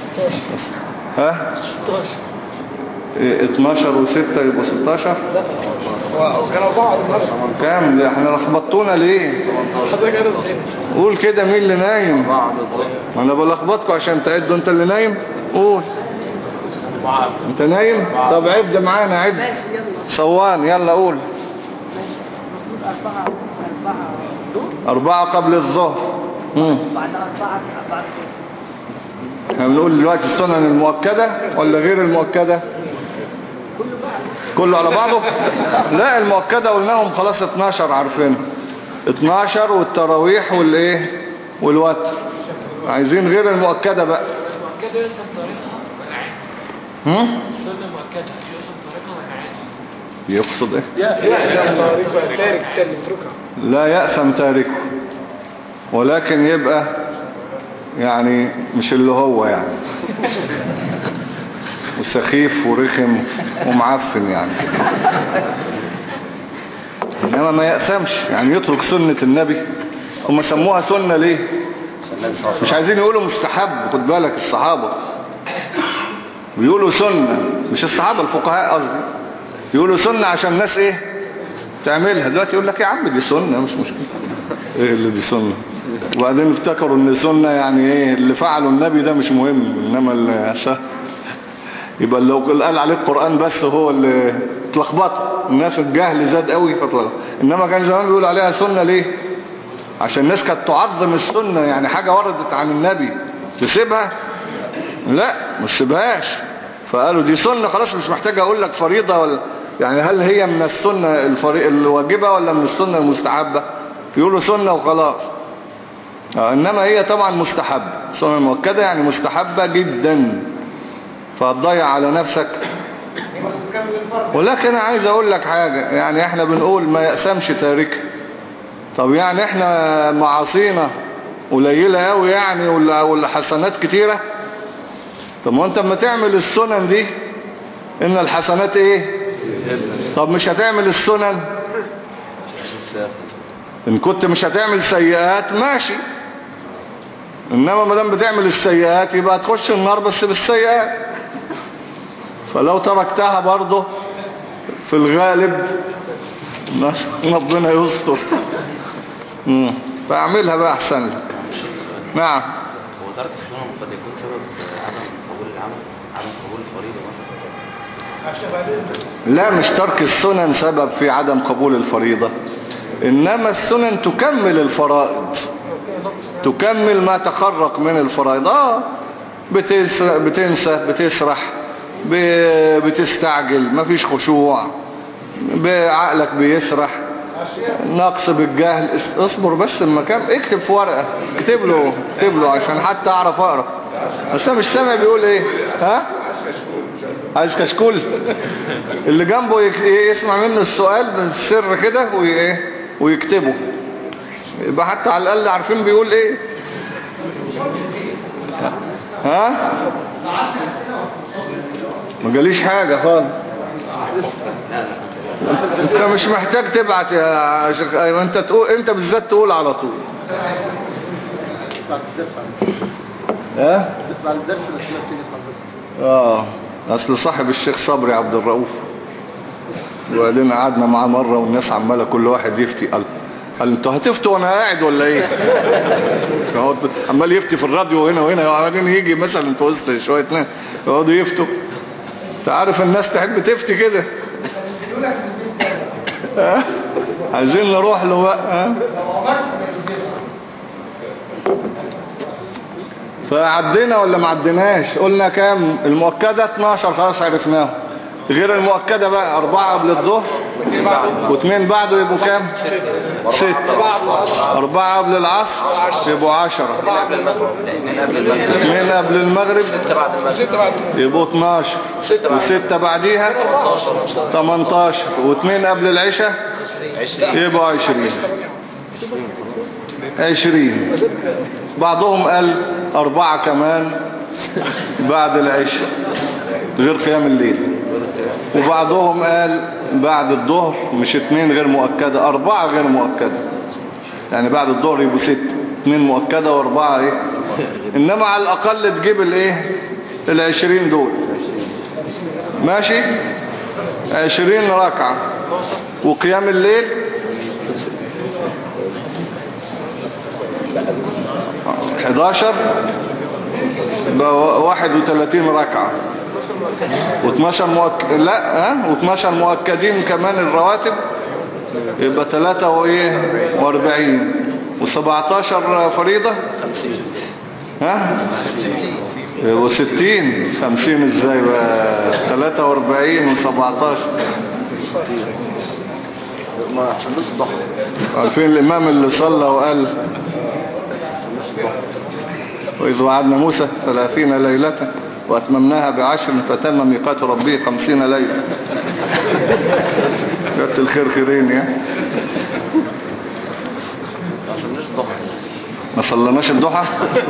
ها إيه اتناشر وستة يبقوا ستاشر. كانوا بعض كام؟ احنا لخبطونا ليه؟ قول كده مين اللي نايم؟ ما انا بلخبطكم عشان تعدوا. انت اللي نايم قول. انت نايم؟ طب عد معانا، عد صوان يلا قول. أربعة قبل الظهر. بعد أربعة بعد. احنا بنقول دلوقتي السنن المؤكدة ولا غير المؤكدة؟ كله على بعضه. لا المؤكدة قلناهم خلاص اتناشر عارفين، اتناشر والتراويح والايه والوتر. عايزين غير المؤكدة بقى. المؤكدة يوصل طريقها ولا عادي؟ هم؟ السنة المؤكدة يوصل طريقها ولا عادي؟ يقصد ايه؟ يأثم طريقه تارك تاني يتركها. لا يأثم تاركه، ولكن يبقى يعني مش اللي هو يعني وسخيف ورخم ومعفن يعني. انما ما يأثمش يعني يترك سنة النبي. هم سموها سنة ليه؟ مش عايزين يقولوا مستحب. خد بالك الصحابة بيقولوا سنة، مش الصحابة الفقهاء قصدي، يقولوا سنة عشان الناس ايه تعملها. دلوقتي يقول لك يا عم دي سنة مش مشكلة. ايه اللي دي سنة؟ وبعدين افتكروا ان سنة يعني ايه اللي فعله النبي ده مش مهم، انما اللي سهل يبقى لو قال عليه القرآن بس هو اللي اتلخبط. الناس الجهل زاد قوي فطلع. انما كان زمان بيقول عليها سنة ليه؟ عشان الناس كانت تعظم السنة، يعني حاجة وردت عن النبي تسيبها؟ لا ما تسيبهاش. فقالوا دي سنة خلاص مش محتاج اقول لك فريضة ولا يعني هل هي من السنة الفري... الواجبة ولا من السنة المستحبة؟ يقولوا سنة وخلاص. آه انما هي طبعا مستحبة. سنة مؤكدة يعني مستحبة جدا، فهتضيع على نفسك. ولكن انا عايز اقول لك حاجة، يعني احنا بنقول ما يأثمش تاركها. طب يعني احنا معاصينا قليلة قوي يعني ولا ولا حسنات كتيرة؟ طب ما انت اما تعمل السنن دي ان الحسنات ايه؟ طب مش هتعمل السنن؟ ان كنت مش هتعمل سيئات ماشي، انما ما دام بتعمل السيئات يبقى تخش النار بس بالسيئات. فلو تركتها برضه في الغالب ربنا يستر. فاعملها بقى احسن لك. نعم. هو ترك السنة قد يكون سبب عدم قبول العمل، عدم قبول الفريضة مثلا. لا مش ترك السنن سبب في عدم قبول الفريضة، انما السنن تكمل الفرائض، تكمل ما تخرق من الفرائض. اه بتنسى بتسرح بتستعجل مفيش خشوع، بعقلك بيسرح، نقص بالجهل. اصبر بس المكان، اكتب في ورقة، اكتب له اكتب له عشان حتى اعرف اقرا. بس انا مش سامع بيقول ايه. ها عايز كشكول اللي جنبه يسمع منه السؤال بالسر كده ويكتبه، يبقى حتى على الاقل عارفين بيقول ايه. ها ما جاليش حاجة خالص. انت مش محتاج تبعت يا شيخ ايوه، انت تقول انت بالذات تقول على طول. ها بعد الدرس الاسئله بتيجي حضرتك. اه اصل صاحب الشيخ صبري عبد الرؤوف وبعدين قعدنا معاه مره والناس عماله كل واحد يفتي. قال قال انتوا هتفتوا وانا قاعد ولا ايه؟ عمال يفتي في الراديو هنا وهنا، وبعدين يجي مثلا في وسط شويه ناس يقعدوا يفتوا. انت عارف الناس تحب تفتي كده. عايزين نروح له بقى. فعدينا ولا ما عديناش؟ قلنا كام؟ المؤكدة اتناشر خلاص عرفناه. غير المؤكدة بقى أربعة قبل الظهر واثنين بعده يبقوا كام؟ ست. أربعة قبل العصر يبقوا عشرة. اثنين قبل المغرب يبقوا اتناشر، وستة بعديها تمنتاشر، واثنين قبل العشاء يبقوا عشرين. عشرين. بعضهم قال أربعة كمان بعد العشاء غير قيام الليل. وبعضهم قال بعد الظهر مش اتنين غير مؤكدة، اربعة غير مؤكدة، يعني بعد الظهر يبقوا ست، اتنين مؤكدة واربعة ايه. انما على الاقل تجيب الايه العشرين دول. ماشي، عشرين ركعة. وقيام الليل حداشر بواحد وثلاثين ركعة. واثناشر مؤكد، لا ها واثناشر مؤكدين كمان الرواتب، يبقى ثلاثة وايه واربعين. وسبعتاشر فريضة ها وستين. خمسين ازاي بقى؟ ثلاثة واربعين وسبعتاشر. عارفين الامام اللي صلى وقال وإذ وعدنا موسى ثلاثين ليلة وأتممناها بعشر فتم ميقات ربه خمسين ليلة. جبت الخير خيرين يا ما صلناش الضحى.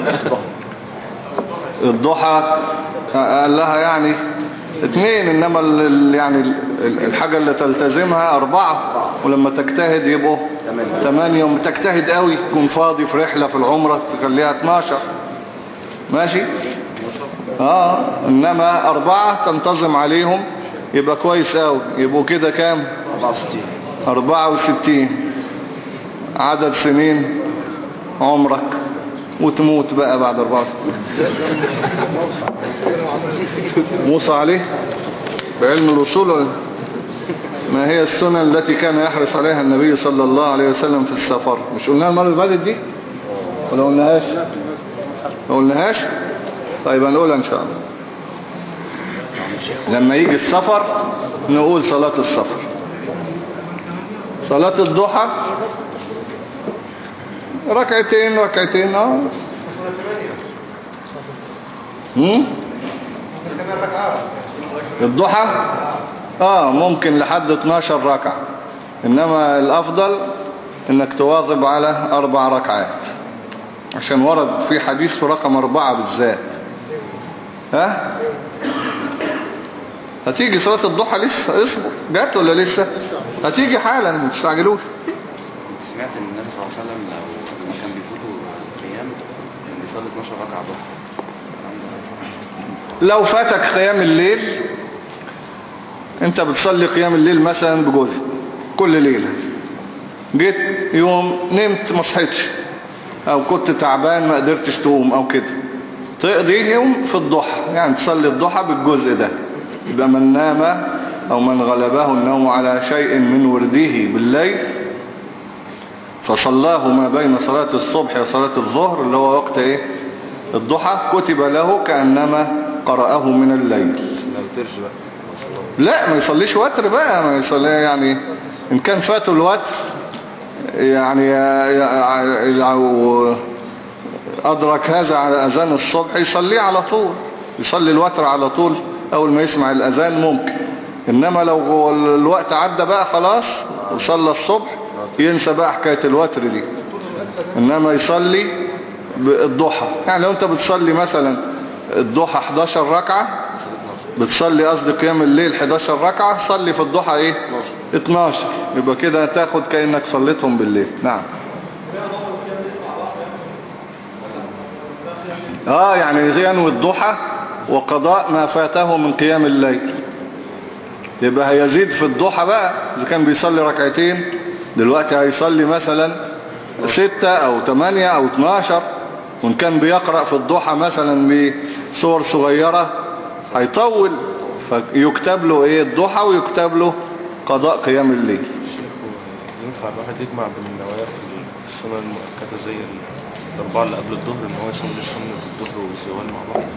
الضحى قال لها يعني اثنين، انما ال يعني الحاجة اللي تلتزمها اربعة، ولما تجتهد يبقوا ثمانية. وما تجتهد قوي تكون فاضي في رحلة في العمرة تخليها اتناشر. ماشي اه انما اربعة تنتظم عليهم يبقى كويس قوي. يبقوا كده كام؟ اربعة وستين عدد سنين عمرك، وتموت بقى بعد اربعة وستين. موسى عليه بعلم الوصول. ما هي السنن التي كان يحرص عليها النبي صلى الله عليه وسلم في السفر؟ مش قلناها المرة اللي فاتت دي ولا قلناهاش؟ ما قلناهاش. طيب هنقولها ان شاء الله لما يجي السفر. نقول صلاة السفر. صلاة الضحى ركعتين ركعتين اه هم؟ الضحى اه ممكن لحد اتناشر ركعة، انما الافضل انك تواظب على اربع ركعات، عشان ورد في حديث في رقم اربعة بالذات. ها هتيجي صلاة الضحى لسه؟ اصبر، جات ولا لسه؟ هتيجي حالا ما تستعجلوش. سمعت ان النبي صلى الله عليه وسلم لو لما كان بيفوتوا قيام كان بيصلي اتناشر ركعة ضحى. لو فاتك قيام الليل، انت بتصلي قيام الليل مثلا بجزء كل ليلة، جيت يوم نمت ما صحيتش او كنت تعبان ما قدرتش تقوم او كده، تقضي يوم في الضحى، يعني تصلي الضحى بالجزء ده. يبقى من نام او من غلبه النوم على شيء من ورده بالليل فصلاه ما بين صلاة الصبح وصلاة الظهر اللي هو وقت ايه الضحى، كتب له كأنما قرأه من الليل. لا ما يصليش وتر بقى، ما يصلي يعني ان كان فاته الوتر يعني لو أدرك هذا على أذان الصبح يصليه على طول، يصلي الوتر على طول أول ما يسمع الأذان ممكن. إنما لو الوقت عدى بقى خلاص وصلى الصبح ينسى بقى حكاية الوتر دي، إنما يصلي بالضحى. يعني لو أنت بتصلي مثلا الضحى حداشر ركعة، بتصلي قصد قيام الليل حداشر ركعة، صلي في الضحى ايه اتناشر، يبقى كده تاخد كأنك صليتهم بالليل. نعم اه يعني ينوي الضحى وقضاء ما فاته من قيام الليل، يبقى هيزيد في الضحى بقى. اذا كان بيصلي ركعتين دلوقتي هيصلي مثلا ستة او تمانية او اتناشر، وان كان بيقرأ في الضحى مثلا بصور صغيرة هيطول، فيكتب له ايه الضحى ويكتب له قضاء قيام الليل. ينفع الواحد يجمع بين النوايا في السنة المؤكدة زي الأربعة اللي قبل الظهر، ان هو يصلي سنة الظهر والزوال مع بعض؟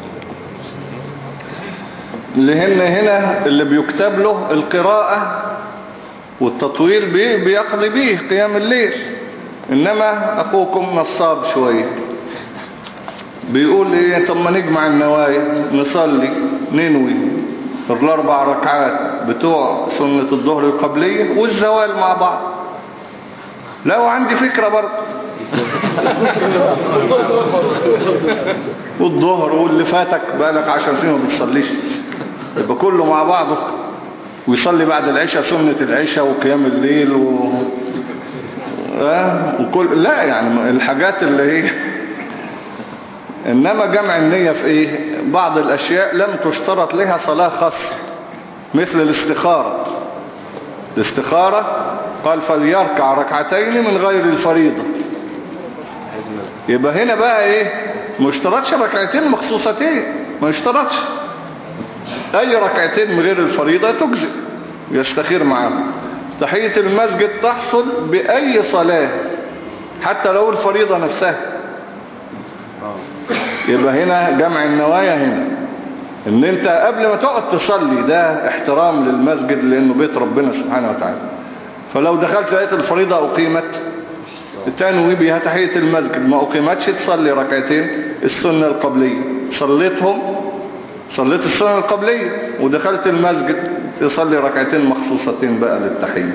اللي هنا هنا اللي بيكتب له القراءة والتطويل به بيقضي به قيام الليل. انما اخوكم نصاب شوية بيقول ايه طب ما نجمع النوايا، نصلي ننوي الاربع ركعات بتوع سنة الظهر القبلية والزوال مع بعض. لو عندي فكرة برضه والظهر واللي فاتك بقالك عشر سنين ما بتصليش، يبقى كله مع بعضه. ويصلي بعد العشاء سنة العشاء وقيام الليل و... آه وكل لا يعني الحاجات اللي هي. إنما جمع النية في إيه؟ بعض الأشياء لم تشترط لها صلاة خاصة، مثل الاستخارة. الاستخارة قال فليركع ركعتين من غير الفريضة. يبقى هنا بقى إيه؟ ما اشترطش ركعتين مخصوصتين، ما اشترطش أي ركعتين من غير الفريضة تجزئ، يستخير معاه. تحية المسجد تحصل بأي صلاة حتى لو الفريضة نفسها. يبقى هنا جمع النوايا هنا ان انت قبل ما تقعد تصلي، ده احترام للمسجد لانه بيت ربنا سبحانه وتعالى. فلو دخلت لقيت الفريضة اقيمت تنوي بها تحية المسجد، ما اقيمتش تصلي ركعتين السنة القبلية، صليتهم صليت السنة القبلية ودخلت المسجد تصلي ركعتين مخصوصتين بقى للتحية.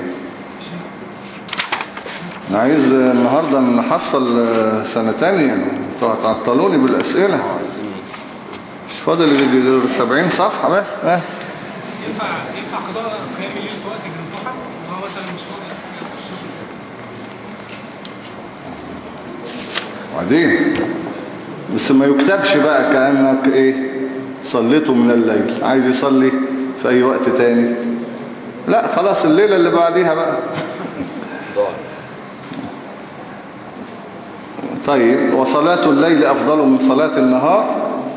انا عايز النهاردة نحصل سنة تانية، تعطلوني بالاسئلة، مش فاضل غير سبعين صفحة بس. اه ينفع ينفع قضاء قيام الليل في وقت الضحى وهو مثلا مش فاضي وبعدين بس ما يكتبش بقى كأنك ايه صليته من الليل، عايز يصلي في اي وقت تاني لا خلاص الليلة اللي بعديها بقى. طيب وصلاة الليل أفضل من صلاة النهار،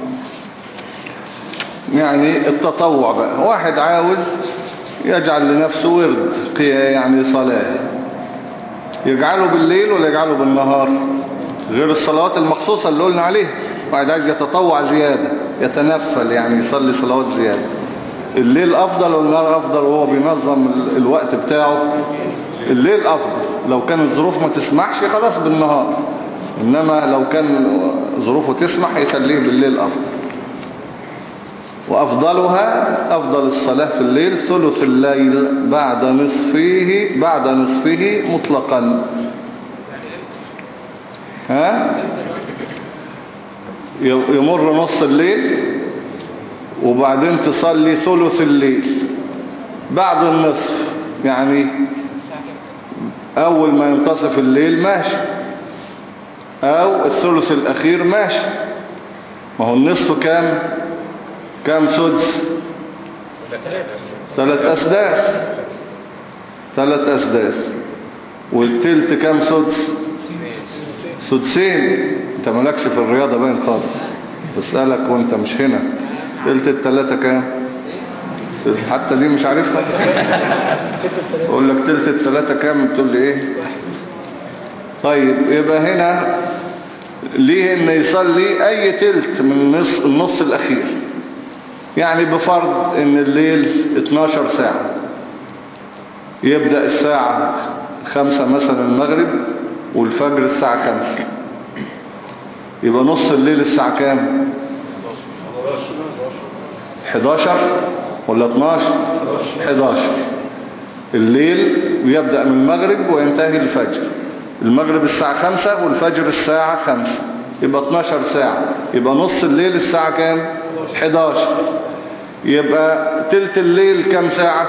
يعني التطوع بقى. واحد عاوز يجعل لنفسه ورد يعني صلاة، يجعله بالليل ولا يجعله بالنهار؟ غير الصلوات المخصوصة اللي قلنا عليها. واحد عايز يتطوع زيادة، يتنفل يعني يصلي صلوات زيادة، الليل أفضل والنهار أفضل؟ وهو بينظم الوقت بتاعه الليل أفضل. لو كان الظروف ما تسمحش خلاص بالنهار، إنما لو كان ظروفه تسمح يخليه بالليل أفضل. وأفضلها أفضل الصلاة في الليل ثلث الليل بعد نصفه بعد نصفه مطلقا. ها يمر نص الليل وبعدين تصلي ثلث الليل بعد النصف، يعني أول ما ينتصف الليل ماشي، أو الثلث الأخير ماشي. ما هو النصف كام كام سدس؟ ثلاث أسداس ثلاث أسداس. والتلت كام سدس؟ سدسين. انت مالكش في الرياضة باين خالص، بسألك وانت مش هنا. تلت التلاتة كام؟ حتى دي مش عارفها. اقول لك تلت التلاتة كام تقول لي ايه؟ طيب يبقى هنا ليه ان يصلي اي تلت من النص, النص الاخير، يعني بفرض ان الليل اتناشر ساعة، يبدأ الساعة خمسة مثلا المغرب والفجر الساعة خمسة، يبقى نص الليل الساعة كام؟ حداشر ولا اتناشر؟ حداشر. الليل يبدأ من المغرب وينتهي الفجر. المغرب الساعة خمسة والفجر الساعة خمسة، يبقى اتناشر ساعة. يبقى نص الليل الساعة كام؟ حداشر. يبقى تلت الليل كام ساعة؟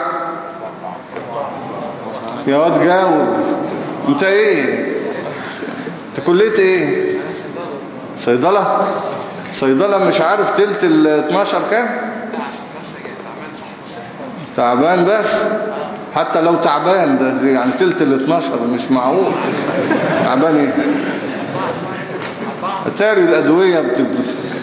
يا واد جاوب انت ايه؟ انت كلية ايه؟ صيدلة؟ صيدلة مش عارف تلت ال اتناشر كام؟ تعبان بس؟ حتى لو تعبان ده يعني تلت ال اتناشر مش معقول. تعبان ايه؟ اتاري الادوية بتبقى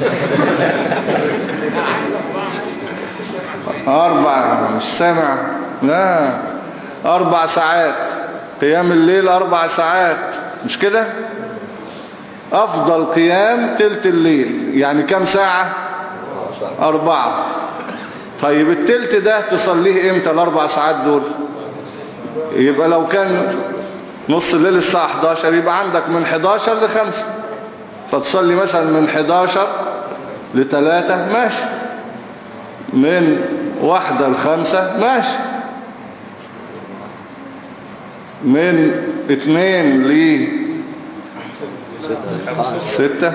اربع، مش سامع؟ لا اربع ساعات قيام الليل، اربع ساعات مش كده؟ افضل قيام تلت الليل، يعني كم ساعة؟ اربعة. طيب التلت ده تصليه امتى الاربع ساعات دول؟ يبقى لو كان نص الليل الساعة حداشر يبقى عندك من حداشر لخمسة، فتصلي مثلا من حداشر لتلاتة ماشي، من واحدة لخمسة ماشي، من اتنين ستة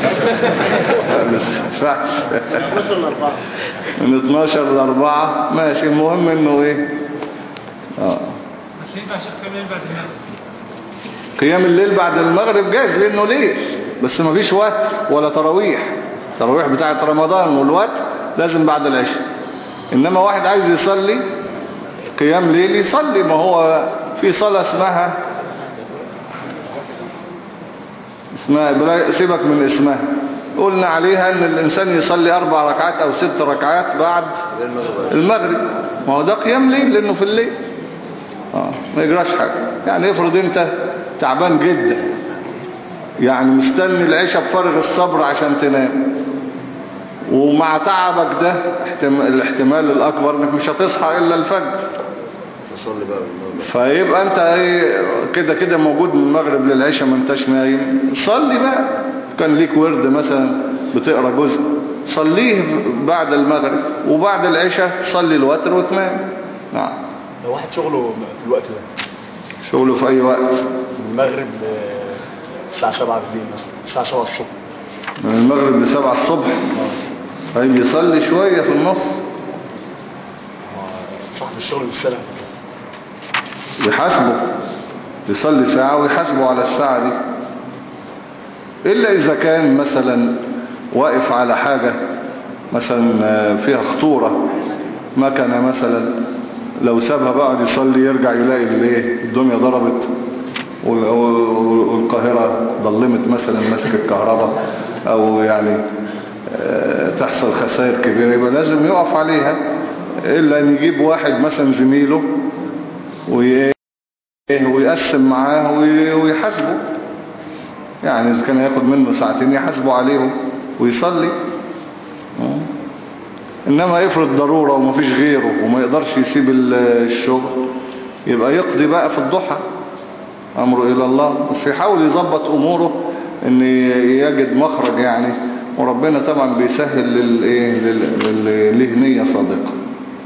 من اتناشر لأربعة ماشي. المهم انه ايه اه بس ينفع شيخ كام ليل بعد المغرب؟ قيام الليل بعد المغرب جايز لانه ليش، بس ما فيش وقت ولا تراويح. تراويح بتاعت رمضان والوقت لازم بعد العشاء. انما واحد عايز يصلي قيام ليل يصلي، ما هو في صلاة اسمها اسمها بلا سيبك من اسمها، قلنا عليها ان الانسان يصلي اربع ركعات او ست ركعات بعد المغرب، ما هو ده قيام ليل لانه في الليل. اه ما يجراش حاجة. يعني افرض انت تعبان جدا يعني مستني العشاء بفارغ الصبر عشان تنام، ومع تعبك ده احتمال الاحتمال الاكبر انك مش هتصحى الا الفجر، تصلي بقى بالمغرب. فيبقى انت ايه كده كده موجود من المغرب للعشاء ما انتش نايم، صلي بقى. كان ليك ورد مثلا بتقرا جزء صليه بعد المغرب، وبعد العشاء صلي الوتر وتنام. نعم. لو واحد شغله في الوقت ده، شغله في اي وقت من المغرب الساعة سبعة بالليل مثلا، الساعة سبعة الصبح، من المغرب لسبعة الصبح، طيب يصلي شوية في النص. صاحب الشغل بالسلام يحاسبه، يصلي ساعة ويحاسبه على الساعة دي. إلا إذا كان مثلا واقف على حاجة مثلا فيها خطورة، مكنة مثلا، لو سابها بقى يصلي يرجع يلاقي الايه الدنيا ضربت والقاهرة ضلمت مثلا ماسك الكهرباء، او يعني تحصل خسائر كبيرة، يبقى لازم يقف عليها. إلا أن يجيب واحد مثلا زميله ويقسم معاه ويحاسبه، يعني إذا كان ياخد منه ساعتين يحاسبه عليهم ويصلي. إنما يفرض ضرورة ومفيش غيره وما يقدرش يسيب الشغل، يبقى يقضي بقى في الضحى، أمره إلى الله. بس يحاول يظبط أموره إن يجد مخرج يعني، وربنا طبعا بيسهل للإيه للي نية صادقة.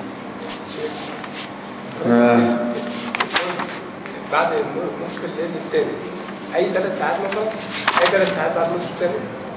آه. بعد نصف الليل الثاني أي ثلاث ساعات مثلا، أي ثلاث ساعات بعد نصف الثاني،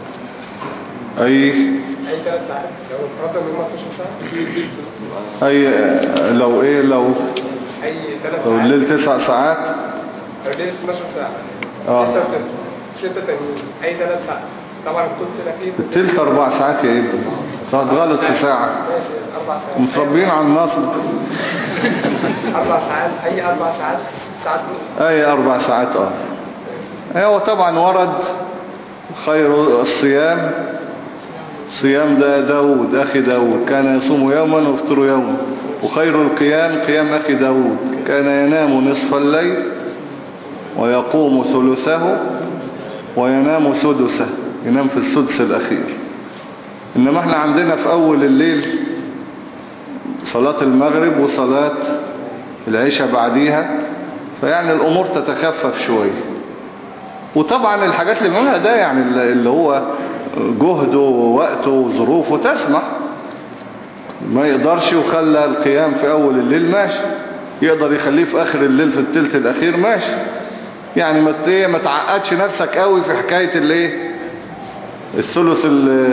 أي أي ثلاث ساعات لو فرضنا من اتناشر ساعة، أي لو إيه لو أي ثلاث لو ساعات، الليل تسع ساعات، لو الليل اتناشر ساعة، اه ستة ستة تانيين، أي ثلاث ساعات. طبعا الثلث الأخير تلت أربع ساعات يا ابني، صار غلط في ساعة، ماشي أربع ساعات، متربين على النصب. أربع ساعات، أي أربع ساعات، ساعات نص، أي أربع ساعات اه. هو طبعا ورد خير الصيام صيام دا داود أخي داود، كان يصوم يوما ويفطر يوما، وخير القيام قيام أخي داود، كان ينام نصف الليل ويقوم ثلثه وينام سدسه، ينام في السدس الأخير. إنما احنا عندنا في أول الليل صلاة المغرب وصلاة العشاء بعديها، فيعني الأمور تتخفف شوية. وطبعا الحاجات اللي بنقولها ده يعني اللي هو جهده ووقته وظروفه تسمح، ما يقدرش يخلى القيام في أول الليل ماشي، يقدر يخليه في آخر الليل في الثلث الأخير ماشي. يعني ما تعقدش نفسك قوي في حكاية الايه الثلث،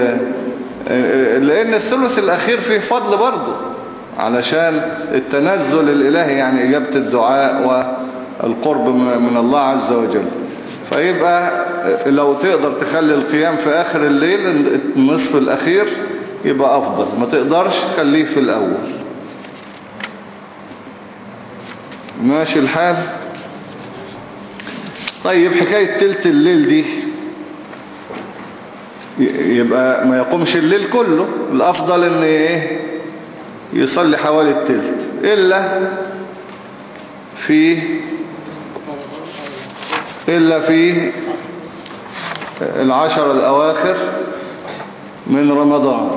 لأن الثلث الأخير فيه فضل برضه علشان التنزل الإلهي، يعني إجابة الدعاء والقرب من الله عز وجل. فيبقى لو تقدر تخلي القيام في آخر الليل النصف الأخير يبقى أفضل، ما تقدرش خليه في الأول. ماشي الحال. طيب حكاية تلت الليل دي يبقى ما يقومش الليل كله، الأفضل ان ايه يصلي حوالي التلت، إلا في إلا في العشر الأواخر من رمضان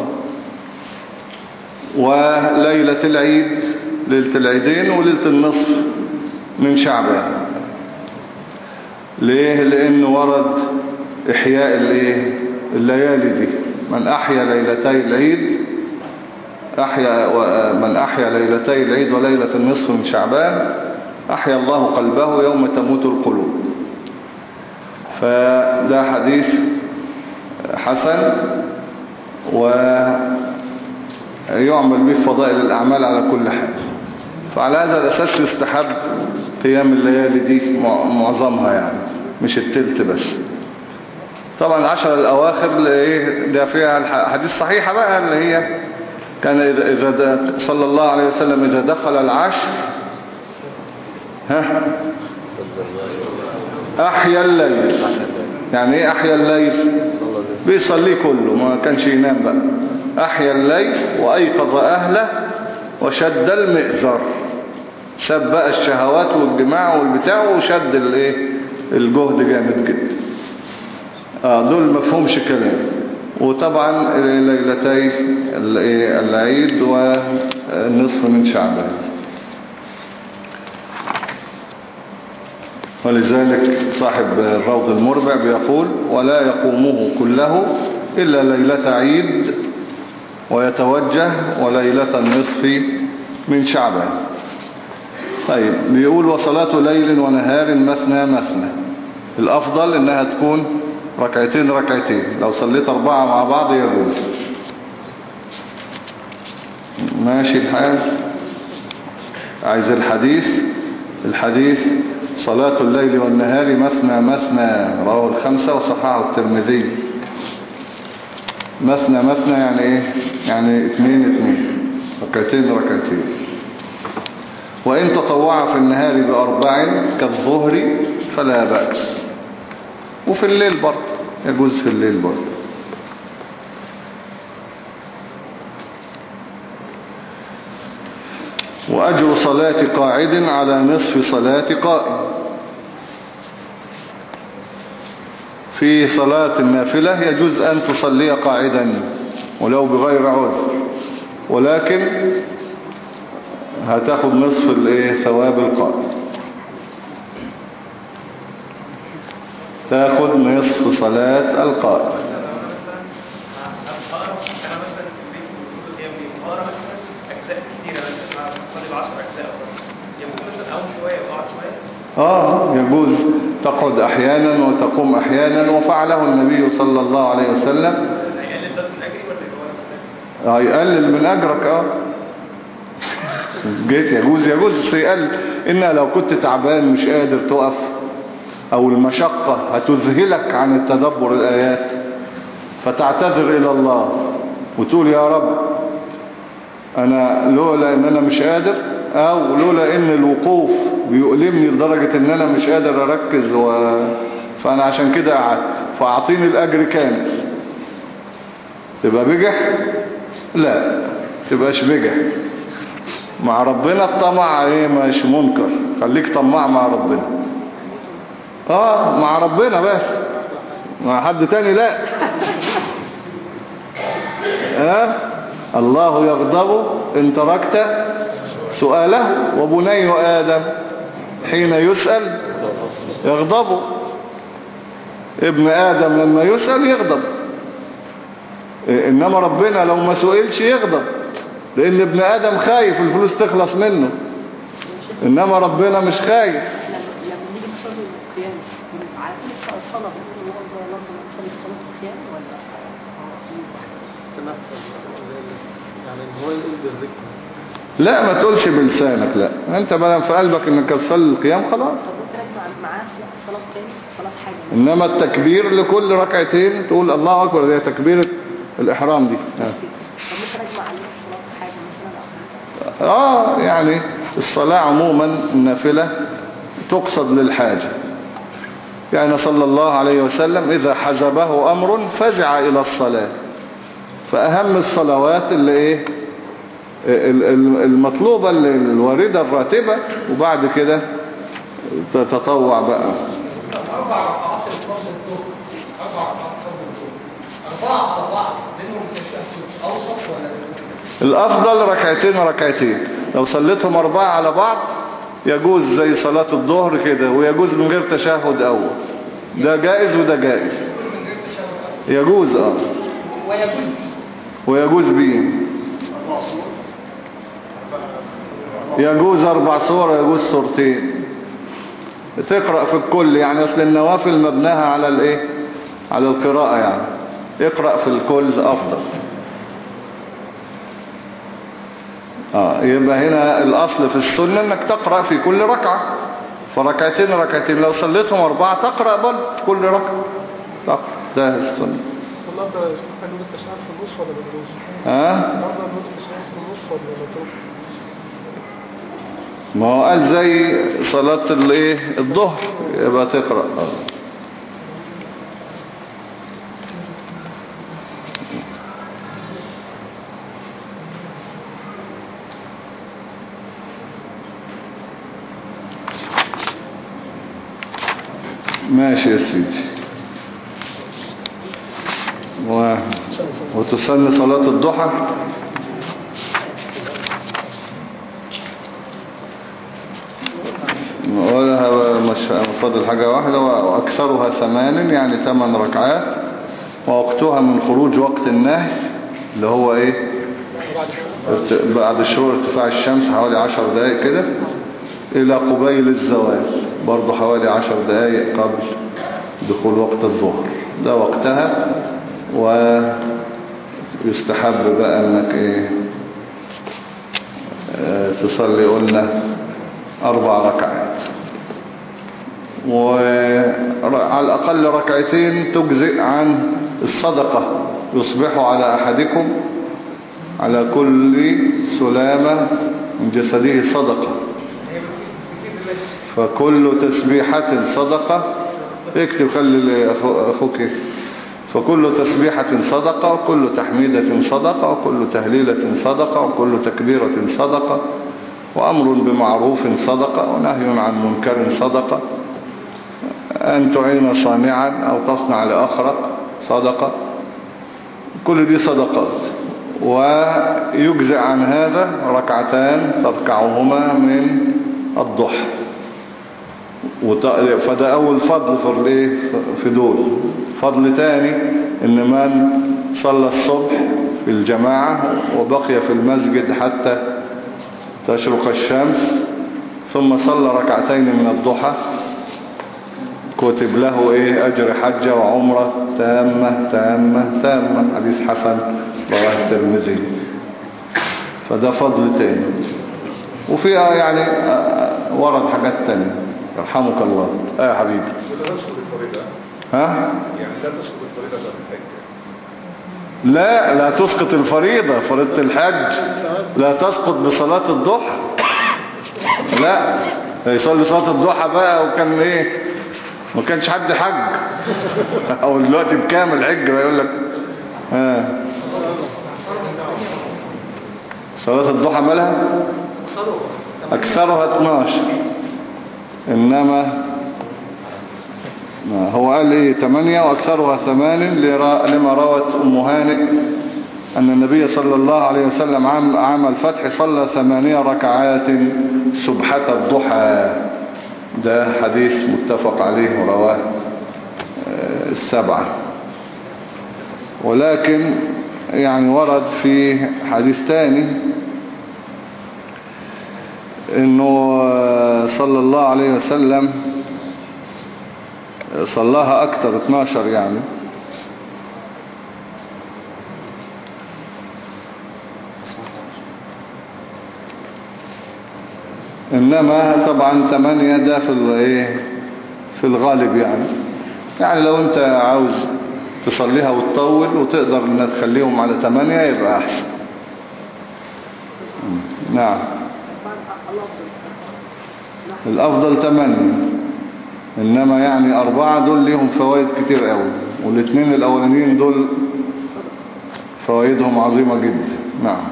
وليلة العيد، ليلة العيدين وليلة النصف من شعبان. ليه؟ لأنه ورد إحياء الايه الليالي دي، من أحيا ليلتي العيد أحيا من أحيا ليلتي العيد وليلة النصف من شعبان أحيا الله قلبه يوم تموت القلوب. فده حديث حسن ويعمل به فضائل الأعمال على كل حال. فعلى هذا الأساس يستحب قيام الليالي دي معظمها يعني مش التلت بس. طبعا العشر الأواخر ده فيها حديث صحيحة بقى اللي هي كان إذا, إذا صلى الله عليه وسلم إذا دخل العشر ها أحيا الليل. يعني إيه أحيا الليل؟ بيصلي كله ما كانش ينام بقى. أحيا الليل وأيقظ أهله وشد المئزر. ساب بقى الشهوات والجماع والبتاع وشد الايه الجهد جامد جدا. اه دول مفهومش كلام. وطبعا ليلتي العيد والنصف من شعبان. ولذلك صاحب الروض المربع بيقول ولا يقومه كله إلا ليلة عيد ويتوجه وليلة النصف من شعبان. طيب بيقول وصلاة ليل ونهار مثنى مثنى. الأفضل إنها تكون ركعتين ركعتين. لو صليت أربعة مع بعض يجوز. ماشي الحال. عايز الحديث. الحديث صلاة الليل والنهار مثنى مثنى رواه الخمسة وصححه الترمذي. مثنى مثنى يعني ايه؟ يعني اثنين اثنين ركعتين ركعتين. وإن تطوع في النهار بأربع كالظهر فلا بأس. وفي الليل برضه يجوز في الليل برضه. وأجر صلاة قاعد على نصف صلاة قائم. في صلاة النافلة يجوز أن تصلي قاعدا ولو بغير عذر، ولكن هتاخد نصف الايه ثواب القائم. تاخد نصف صلاة القائم. اه يجوز تقعد احيانا وتقوم احيانا وفعله النبي صلى الله عليه وسلم. هيقلل من اجرك اه جيت يجوز يجوز يقل. إنها لو كنت تعبان مش قادر تقف أو المشقة هتذهلك عن التدبر الآيات فتعتذر إلى الله وتقول يا رب أنا لولا إن أنا مش قادر أو لولا إن الوقوف بيؤلمني لدرجة إن أنا مش قادر أركز و... فأنا عشان كده قعدت فأعطيني الأجر كامل. تبقى بجح؟ لا تبقاش بجح. مع ربنا الطمع ايه مش منكر. خليك طماع مع ربنا. اه مع ربنا بس مع حد تاني لا. اه الله يغضب ان تركت سؤاله وبني آدم حين يسأل يغضب. ابن آدم لما يسأل يغضب. انما ربنا لو ما سئلش يغضب لأن ابن آدم خايف الفلوس تخلص منه. إنما ربنا مش خايف. لما نيجي نصلي القيام عارفين الصلاة بنقول الله الله نصلي صلاة القيام ولا يعني هو يقول بالذكر؟ لا ما تقولش بلسانك. لا انت بدل في قلبك انك تصلي القيام خلاص. معاه صلاة قيام صلاة حاجة. انما التكبير لكل ركعتين تقول الله اكبر. دي تكبيرة الاحرام دي. اه, آه يعني الصلاة عموما النافلة تقصد للحاجة. يعني صلى الله عليه وسلم إذا حزبه أمر فزع إلى الصلاة. فأهم الصلوات اللي إيه المطلوبة الواردة الراتبة وبعد كده تتطوع بقى. أربع ركعات الفرض الظهر أربع ركعات الفرض الظهر أربعة على بعض بينهم تشهد أوسط ولا الأفضل ركعتين ركعتين. لو صليتهم أربعة على بعض يجوز زي صلاة الظهر كده ويجوز من غير تشهد أول. ده جائز وده جائز. يجوز اه ويجوز بيه. يجوز أربع صور ويجوز صورتين. تقرأ في الكل يعني، اصل النوافل مبناها على الايه، على القراءة يعني، اقرأ في الكل افضل. اه يبقى هنا الاصل في السنة انك تقرأ في كل ركعة، فركعتين ركعتين لو صليتهم اربعة تقرأ برضه كل ركعة تقرأ، ده السنة. والله ده هنقول التشهد في النص ولا بالنص؟ ها؟ النهارده هنقول التشهد في النص ولا بالنص؟ ما هو قال زي صلاة الايه الظهر يبقى تقرأ. ماشي يا سيدي. و... وتصلي صلاة الضحى ولا مش فاضل حاجة واحدة، وأكثرها ثمان يعني ثمان ركعات، ووقتها من خروج وقت النهي اللي هو ايه بعد الشروق ارتفاع الشمس حوالي عشر دقائق كده إلى قبيل الزوال برضو حوالي عشر دقائق قبل دخول وقت الظهر، ده وقتها. ويستحب بقى انك ايه اه تصلي قلنا اربع ركعات، وعلى الاقل ركعتين تجزئ عن الصدقة. يصبح على احدكم على كل سلامة من جسده صدقة، فكل تسبيحة صدقة. اكتب خلي اخوك. فكل تسبيحة صدقة، وكل تحميدة صدقة، وكل تهليلة صدقة، وكل تكبيرة صدقة، وأمر بمعروف صدقة، ونهي عن منكر صدقة، أن تعين صانعا أو تصنع لأخرق صدقة. كل دي صدقات. ويجزع عن هذا ركعتان تركعهما من الضحى، فده أول فضل في في دول. فضل تاني إن من صلى الصبح في الجماعة وبقي في المسجد حتى تشرق الشمس ثم صلى ركعتين من الضحى كتب له إيه أجر حجة وعمرة تامة تامة تامة، حديث حسن رواه الترمذي. فده فضل تاني. وفيها يعني ورد حاجات تانية. يرحمك الله. اه يا حبيبي. ها؟ يعني لا تسقط الفريضة في الحج. لا لا تسقط الفريضة، فريضة الحج لا تسقط بصلاة الضحى. لا يصلي صلاة الضحى بقى وكان ايه ما كانش حد حج او دلوقتي بكامل حج بقى يقول لك ها صلاة الضحى مالها اكثرها اتناشر، انما هو قال ايه تمانية واكثرها ثمان لما روت ام هانئ ان النبي صلى الله عليه وسلم عام, عام الفتح صلى ثمانية ركعات سبحة الضحى. ده حديث متفق عليه ورواه السبعة. ولكن يعني ورد في حديث تاني انه صلى الله عليه وسلم صلاها اكتر اتناشر يعني، انما طبعا تمانية ده في الايه في الغالب يعني. يعني لو انت عاوز تصليها وتطول وتقدر انك تخليهم على تمانية يبقى احسن. نعم الافضل تمانية، انما يعني اربعة دول ليهم فوائد كتير قوي، والاثنين الاولانيين دول فوائدهم عظيمة جدا. نعم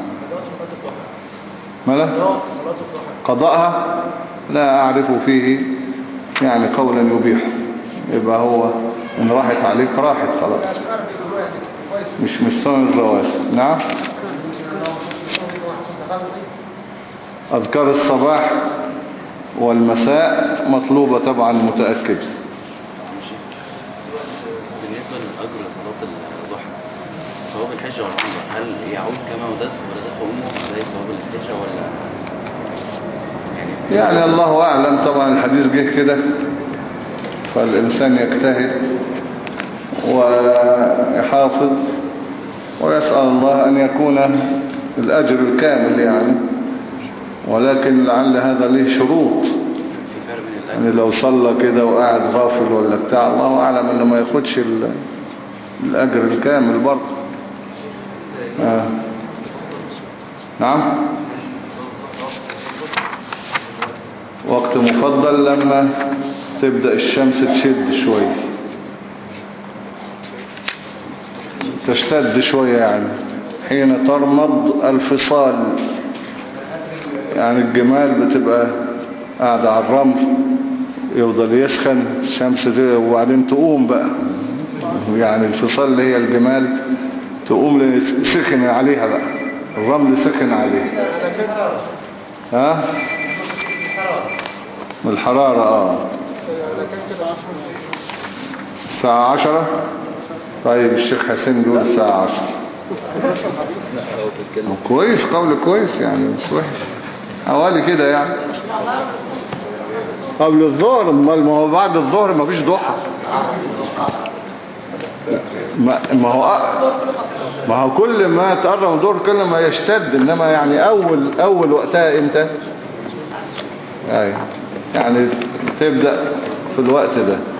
ماذا قضاءها لا اعرف فيه يعني قولا يبيح، يبقى هو ان راحت عليك راحت خلاص، مش مش سنن الرواتب. نعم اذكار الصباح والمساء مطلوبة طبعا متأكد. بالنسبة للأجر لصلاة الضحى ثواب الحجة والعمرة هل يعود كما ولدته ولدته أمه زي ثواب الحجة ولا يعني يعني الله أعلم. طبعا الحديث جه كده، فالإنسان يجتهد ويحافظ ويسأل الله أن يكون الأجر الكامل يعني، ولكن لعل هذا له شروط. يعني لو صلى كده وقاعد غافل ولا بتاع، الله أعلم أنه ما ياخدش الأجر الكامل برضه. آه. نعم. وقت مفضل لما تبدأ الشمس تشد شوية، تشتد شوية، يعني حين ترمض الفصال، يعني الجمال بتبقى قاعدة على الرمل، يفضل يسخن الشمس دي وبعدين تقوم بقى، يعني الفصال اللي هي الجمال تقوم سخن عليها بقى، الرمل سخن عليها. ها من الحرارة اه الساعة عشرة. طيب الشيخ حسين بيقول الساعة عشرة. كويس، قول كويس يعني، مش وحش، حوالي كده يعني قبل الظهر. ما هو بعد الظهر ما فيش ضحى. ما ما هو ما هو كل ما تقرب الظهر كل ما يشتد، انما يعني اول اول وقتها امتى؟ يعني تبدأ في الوقت ده.